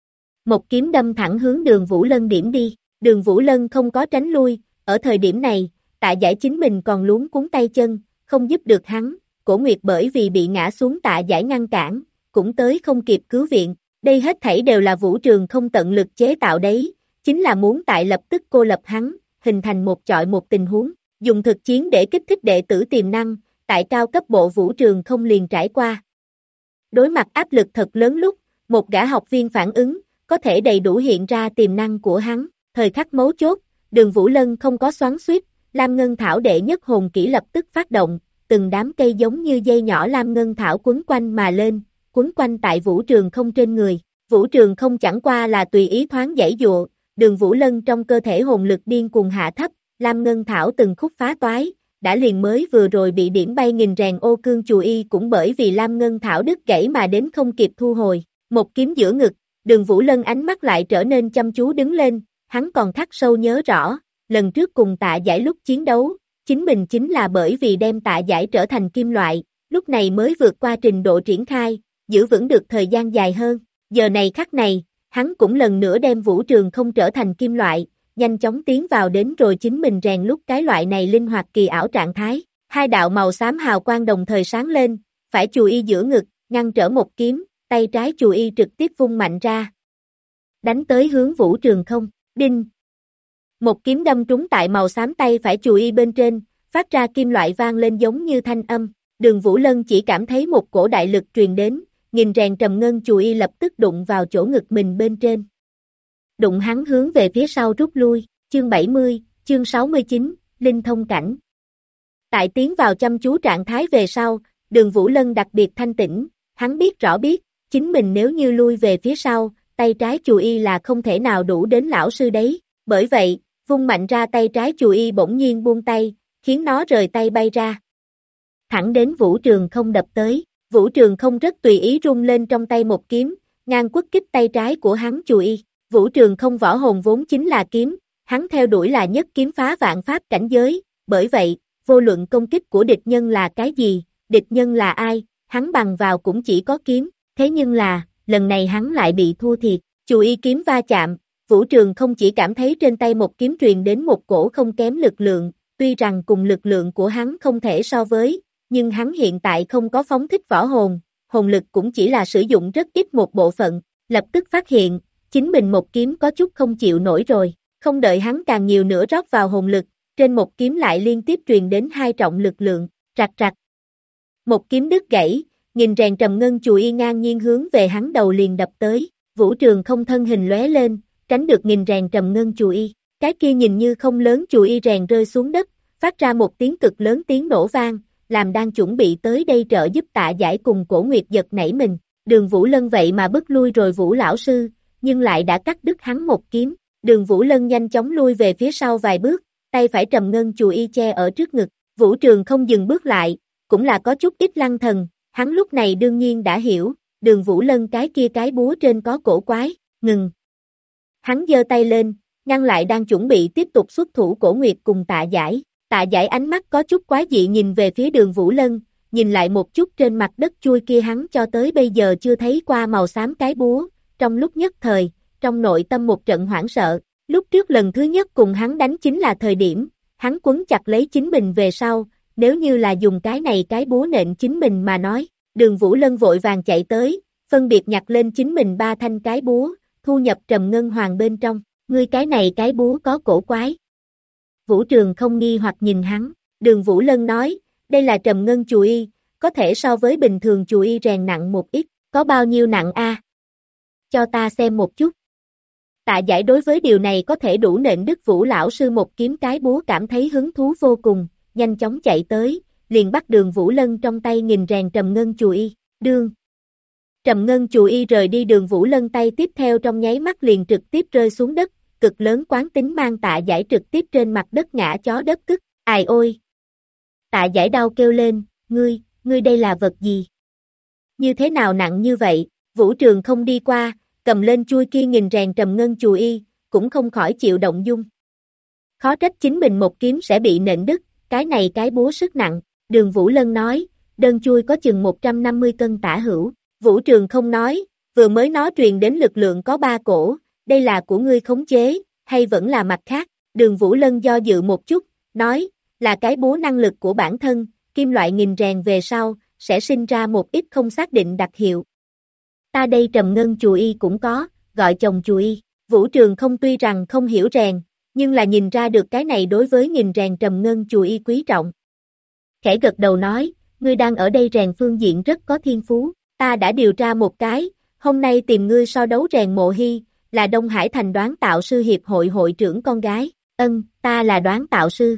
Một kiếm đâm thẳng hướng Đường Vũ Lân điểm đi, Đường Vũ Lân không có tránh lui, ở thời điểm này, Tạ Giải chính mình còn luống cuống tay chân, không giúp được hắn, Cổ Nguyệt bởi vì bị ngã xuống Tạ Giải ngăn cản, cũng tới không kịp cứu viện, đây hết thảy đều là Vũ Trường Không tận lực chế tạo đấy, chính là muốn tại lập tức cô lập hắn, hình thành một chọi một tình huống, dùng thực chiến để kích thích đệ tử tiềm năng, tại cao cấp bộ Vũ Trường Không liền trải qua. Đối mặt áp lực thật lớn lúc, một gã học viên phản ứng, có thể đầy đủ hiện ra tiềm năng của hắn, thời khắc mấu chốt, Đường Vũ Lân không có xoắn xuýt, Lam Ngân Thảo đệ nhất hồn kỹ lập tức phát động, từng đám cây giống như dây nhỏ Lam Ngân Thảo quấn quanh mà lên, quấn quanh tại Vũ Trường Không trên người. Vũ Trường Không chẳng qua là tùy ý thoáng giãy dụa, Đường Vũ Lân trong cơ thể hồn lực điên cuồng hạ thấp, Lam Ngân Thảo từng khúc phá toái, đã liền mới vừa rồi bị điểm bay nghìn rèn ô cương chù y cũng bởi vì Lam Ngân Thảo đứt gãy mà đến không kịp thu hồi, một kiếm giữa ngực, Đường Vũ Lân ánh mắt lại trở nên chăm chú đứng lên, hắn còn khắc sâu nhớ rõ, lần trước cùng Tạ Giải lúc chiến đấu, chính mình chính là bởi vì đem Tạ Giải trở thành kim loại, lúc này mới vượt qua trình độ triển khai, giữ vững được thời gian dài hơn, giờ này khắc này, hắn cũng lần nữa đem Vũ Trường Không trở thành kim loại, nhanh chóng tiến vào đến rồi chính mình rèn lúc cái loại này linh hoạt kỳ ảo trạng thái, hai đạo màu xám hào quang đồng thời sáng lên, phải chù y giữa ngực, ngăn trở một kiếm, tay trái chù y trực tiếp vung mạnh ra, đánh tới hướng Vũ Trường Không, đinh. Một kiếm đâm trúng tại màu xám tay phải chù y bên trên, phát ra kim loại vang lên giống như thanh âm, Đường Vũ Lân chỉ cảm thấy một cổ đại lực truyền đến, nghìn rèn trầm ngân chù y lập tức đụng vào chỗ ngực mình bên trên. Đụng hắn hướng về phía sau rút lui, chương 70, chương 69, Linh thông cảnh. Tại tiến vào chăm chú trạng thái về sau, Đường Vũ Lân đặc biệt thanh tĩnh, hắn biết rõ biết, chính mình nếu như lui về phía sau, tay trái chùy y là không thể nào đủ đến lão sư đấy, bởi vậy, vung mạnh ra tay trái chùy y bỗng nhiên buông tay, khiến nó rời tay bay ra. Thẳng đến Vũ Trường Không đập tới, Vũ Trường Không rất tùy ý rung lên trong tay một kiếm, ngang quất kích tay trái của hắn chùy y. Vũ Trường Không võ hồn vốn chính là kiếm, hắn theo đuổi là nhất kiếm phá vạn pháp cảnh giới, bởi vậy, vô luận công kích của địch nhân là cái gì, địch nhân là ai, hắn bằng vào cũng chỉ có kiếm, thế nhưng là, lần này hắn lại bị thua thiệt, chùy y kiếm va chạm, Vũ Trường Không chỉ cảm thấy trên tay một kiếm truyền đến một cổ không kém lực lượng, tuy rằng cùng lực lượng của hắn không thể so với, nhưng hắn hiện tại không có phóng thích võ hồn, hồn lực cũng chỉ là sử dụng rất ít một bộ phận, lập tức phát hiện, chính mình một kiếm có chút không chịu nổi rồi, không đợi hắn càng nhiều nữa rót vào hồn lực, trên một kiếm lại liên tiếp truyền đến hai trọng lực lượng, rạch rạch. Một kiếm đứt gãy, nghìn rèn trầm ngân chùy y ngang nhiên hướng về hắn đầu liền đập tới, Vũ Trường Không thân hình lóe lên, tránh được nghìn rèn trầm ngân chùy y, cái kia nhìn như không lớn chùy y rèn rơi xuống đất, phát ra một tiếng cực lớn tiếng nổ vang, làm đang chuẩn bị tới đây trợ giúp Tạ Giải cùng Cổ Nguyệt giật nảy mình, Đường Vũ Lân vậy mà bức lui rồi Vũ lão sư, nhưng lại đã cắt đứt hắn một kiếm, Đường Vũ Lân nhanh chóng lui về phía sau vài bước, tay phải trầm ngân chùy y che ở trước ngực, Vũ Trường Không dừng bước lại, cũng là có chút ít lăng thần, hắn lúc này đương nhiên đã hiểu, Đường Vũ Lân cái kia cái búa trên có cổ quái, ngừng. Hắn giơ tay lên, ngăn lại đang chuẩn bị tiếp tục xuất thủ Cổ Nguyệt cùng Tạ Giải. Tạ Giải ánh mắt có chút quái dị nhìn về phía Đường Vũ Lân, nhìn lại một chút trên mặt đất chui kia hắn cho tới bây giờ chưa thấy qua màu xám cái búa, trong lúc nhất thời, trong nội tâm một trận hoảng sợ, lúc trước lần thứ nhất cùng hắn đánh chính là thời điểm, hắn quấn chặt lấy chính mình về sau, nếu như là dùng cái này cái búa nện chính mình mà nói, Đường Vũ Lân vội vàng chạy tới, phân biệt nhặt lên chính mình 3 thanh cái búa, thu nhập trầm ngân hoàng bên trong, ngươi cái này cái búa có cổ quái. Vũ Trường Không nghi hoặc nhìn hắn, Đường Vũ Lân nói, đây là trầm ngân chùy y, có thể so với bình thường chùy y rèn nặng một ít, có bao nhiêu nặng a? Cho ta xem một chút. Tạ Giải đối với điều này có thể đủ nện đứt Vũ lão sư một kiếm cái búa cảm thấy hứng thú vô cùng, nhanh chóng chạy tới, liền bắt Đường Vũ Lân trong tay nghìn rèn trầm ngân chùy y, đương. Trầm ngân chùy y rời đi Đường Vũ Lân tay tiếp theo trong nháy mắt liền trực tiếp rơi xuống đất, cực lớn quán tính mang Tạ Giải trực tiếp trên mặt đất ngã chó đất tức, ai ôi. Tạ Giải đau kêu lên, ngươi đây là vật gì? Như thế nào nặng như vậy? Vũ Trường Không đi qua, cầm lên chui kia nghìn rèn trầm ngân chùy y, cũng không khỏi chịu động dung. Khó trách chính mình một kiếm sẽ bị nện đứt, cái này cái búa sức nặng, Đường Vũ Lân nói, đơn chui có chừng 150 cân tả hữu. Vũ Trường Không nói, vừa mới nó truyền đến lực lượng có 3 cổ, đây là của ngươi khống chế, hay vẫn là mặt khác, Đường Vũ Lân do dự một chút, nói, là cái búa năng lực của bản thân, kim loại nghìn rèn về sau, sẽ sinh ra một ít không xác định đặc hiệu. Ta đây trầm ngân chùy y cũng có, gọi chồng chùy y, Vũ Trường Không tuy rằng không hiểu rèn, nhưng là nhìn ra được cái này đối với nghìn rèn trầm ngân chùy y quý trọng. Khẽ gật đầu nói, ngươi đang ở đây rèn phương diện rất có thiên phú, ta đã điều tra một cái, hôm nay tìm ngươi so đấu rèn Mộ Hy, là Đông Hải Thành Đoán Tạo Sư Hiệp hội hội trưởng con gái, ta là Đoán Tạo Sư.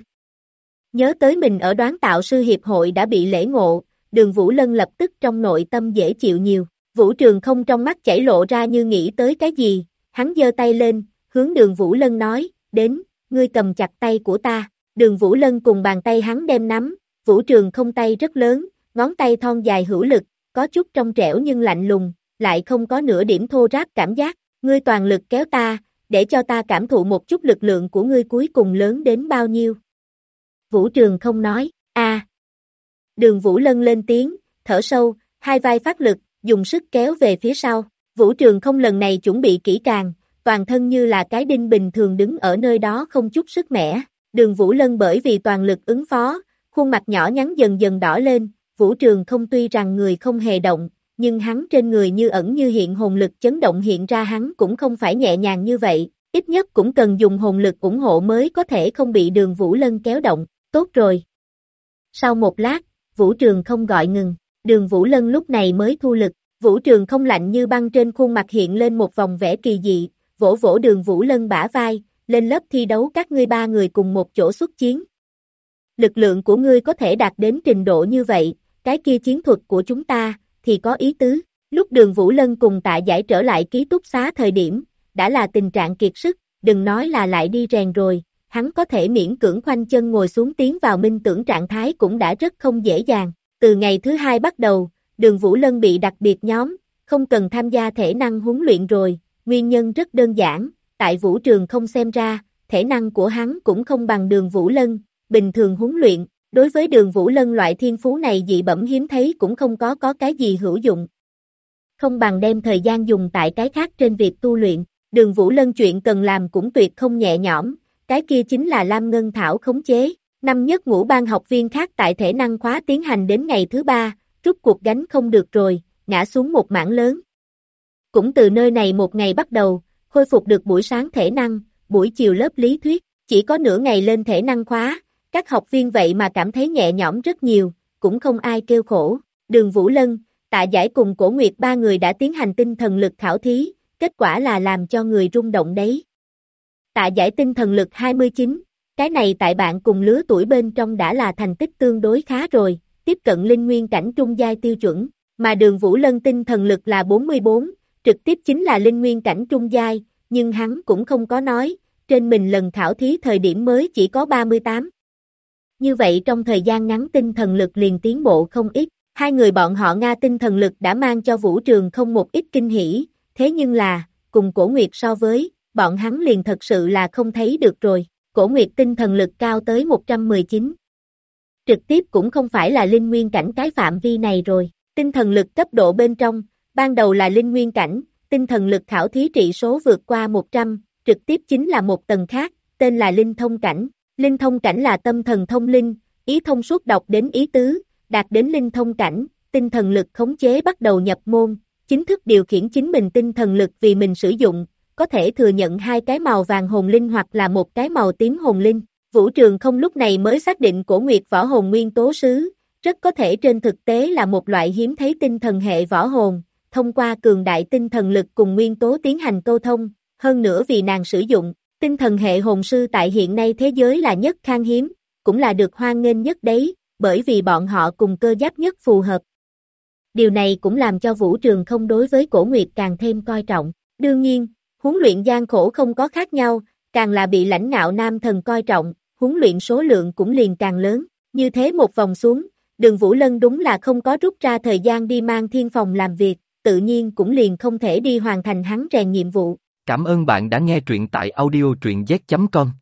Nhớ tới mình ở Đoán Tạo Sư Hiệp hội đã bị lễ ngộ, Đường Vũ Lân lập tức trong nội tâm dễ chịu nhiều, Vũ Trường Không trong mắt chảy lộ ra như nghĩ tới cái gì, hắn giơ tay lên, hướng Đường Vũ Lân nói, đến, ngươi cầm chặt tay của ta, Đường Vũ Lân cùng bàn tay hắn đem nắm, Vũ Trường Không tay rất lớn, ngón tay thon dài hữu lực, có chút trong trẻo nhưng lạnh lùng, lại không có nửa điểm thô ráp cảm giác, ngươi toàn lực kéo ta, để cho ta cảm thụ một chút lực lượng của ngươi cuối cùng lớn đến bao nhiêu. Vũ Trường Không nói, Đường Vũ Lân lên tiếng, thở sâu, hai vai phát lực, dùng sức kéo về phía sau, Vũ Trường Không lần này chuẩn bị kỹ càng, toàn thân như là cái đinh bình thường đứng ở nơi đó không chút sức mẻ, Đường Vũ Lân bởi vì toàn lực ứng phó, khuôn mặt nhỏ nhắn dần dần đỏ lên, Vũ Trường Không tuy rằng người không hề động, nhưng hắn trên người như ẩn như hiện hồn lực chấn động hiện ra hắn cũng không phải nhẹ nhàng như vậy, ít nhất cũng cần dùng hồn lực ủng hộ mới có thể không bị Đường Vũ Lân kéo động, tốt rồi. Sau một lát, Vũ Trường Không gọi ngừng, Đường Vũ Lân lúc này mới thu lực, Vũ Trường Không lạnh như băng trên khuôn mặt hiện lên một vòng vẻ kỳ dị, vỗ vỗ Đường Vũ Lân bả vai, lên lớp thi đấu các ngươi 3 người cùng một chỗ xuất chiến. Lực lượng của ngươi có thể đạt đến trình độ như vậy, cái kia chiến thuật của chúng ta, thì có ý tứ, Lúc Đường Vũ Lân cùng Tạ Giải trở lại ký túc xá thời điểm, đã là tình trạng kiệt sức, đừng nói là lại đi rèn rồi, hắn có thể miễn cưỡng khoanh chân ngồi xuống tiến vào minh tưởng trạng thái cũng đã rất không dễ dàng. Từ ngày thứ 2 bắt đầu, Đường Vũ Lân bị đặc biệt nhóm, không cần tham gia thể năng huấn luyện rồi, nguyên nhân rất đơn giản, tại vũ trường không xem ra, thể năng của hắn cũng không bằng Đường Vũ Lân, bình thường huấn luyện, đối với Đường Vũ Lân loại thiên phú này dị bẩm hiếm thấy cũng không có cái gì hữu dụng. Không bằng đem thời gian dùng tại cái khác trên việc tu luyện, Đường Vũ Lân chuyện cần làm cũng tuyệt không nhẹ nhõm, cái kia chính là Lam Ngân Thảo khống chế. Năm nhất ngũ ban học viên khác tại thể năng khóa tiến hành đến ngày thứ 3, rút cuộc gánh không được rồi, ngã xuống một mảng lớn. Cũng từ nơi này một ngày bắt đầu, khôi phục được buổi sáng thể năng, buổi chiều lớp lý thuyết, chỉ có nửa ngày lên thể năng khóa, các học viên vậy mà cảm thấy nhẹ nhõm rất nhiều, cũng không ai kêu khổ. Đường Vũ Lân, Tạ Giải cùng Cổ Nguyệt ba người đã tiến hành tinh thần lực khảo thí, kết quả là làm cho người rung động đấy. Tạ Giải tinh thần lực 29, cái này tại bạn cùng lứa tuổi bên trong đã là thành tích tương đối khá rồi, tiếp cận linh nguyên cảnh trung giai tiêu chuẩn, mà Đường Vũ Lân tinh thần lực là 44, trực tiếp chính là linh nguyên cảnh trung giai, nhưng hắn cũng không có nói, trên mình lần khảo thí thời điểm mới chỉ có 38. Như vậy trong thời gian ngắn tinh thần lực liền tiến bộ không ít, hai người bọn họ Nga tinh thần lực đã mang cho vũ trường không một ít kinh hỉ, thế nhưng là, cùng Cổ Nguyệt so với, bọn hắn liền thật sự là không thấy được rồi, Cổ Nguyệt tinh thần lực cao tới 119. Trực tiếp cũng không phải là linh nguyên cảnh cái phạm vi này rồi, tinh thần lực cấp độ bên trong, ban đầu là linh nguyên cảnh, tinh thần lực khảo thí trị số vượt qua 100, trực tiếp chính là một tầng khác, tên là linh thông cảnh. Linh thông cảnh là tâm thần thông linh, ý thông suốt đọc đến ý tứ, đạt đến linh thông cảnh, tinh thần lực khống chế bắt đầu nhập môn, chính thức điều khiển chính mình tinh thần lực vì mình sử dụng, có thể thừa nhận hai cái màu vàng hồn linh hoặc là một cái màu tím hồn linh. Vũ trường không lúc này mới xác định Cổ Nguyệt võ hồn nguyên tố sứ, rất có thể trên thực tế là một loại hiếm thấy tinh thần hệ võ hồn, thông qua cường đại tinh thần lực cùng nguyên tố tiến hành câu thông, hơn nữa vì nàng sử dụng. Tinh thần hệ hồn sư tại hiện nay thế giới là nhất khan hiếm, cũng là được hoan nghênh nhất đấy, bởi vì bọn họ cùng cơ giáp nhất phù hợp. Điều này cũng làm cho vũ trường không đối với Cổ Nguyệt càng thêm coi trọng. Đương nhiên, huấn luyện gian khổ không có khác nhau, càng là bị lãnh ngạo nam thần coi trọng, huấn luyện số lượng cũng liền càng lớn. Như thế một vòng xuống, Đường Vũ Lân đúng là không có rút ra thời gian đi mang thiên phòng làm việc, tự nhiên cũng liền không thể đi hoàn thành hắn rèn nhiệm vụ. Cảm ơn bạn đã nghe truyện tại audio truyện z.com.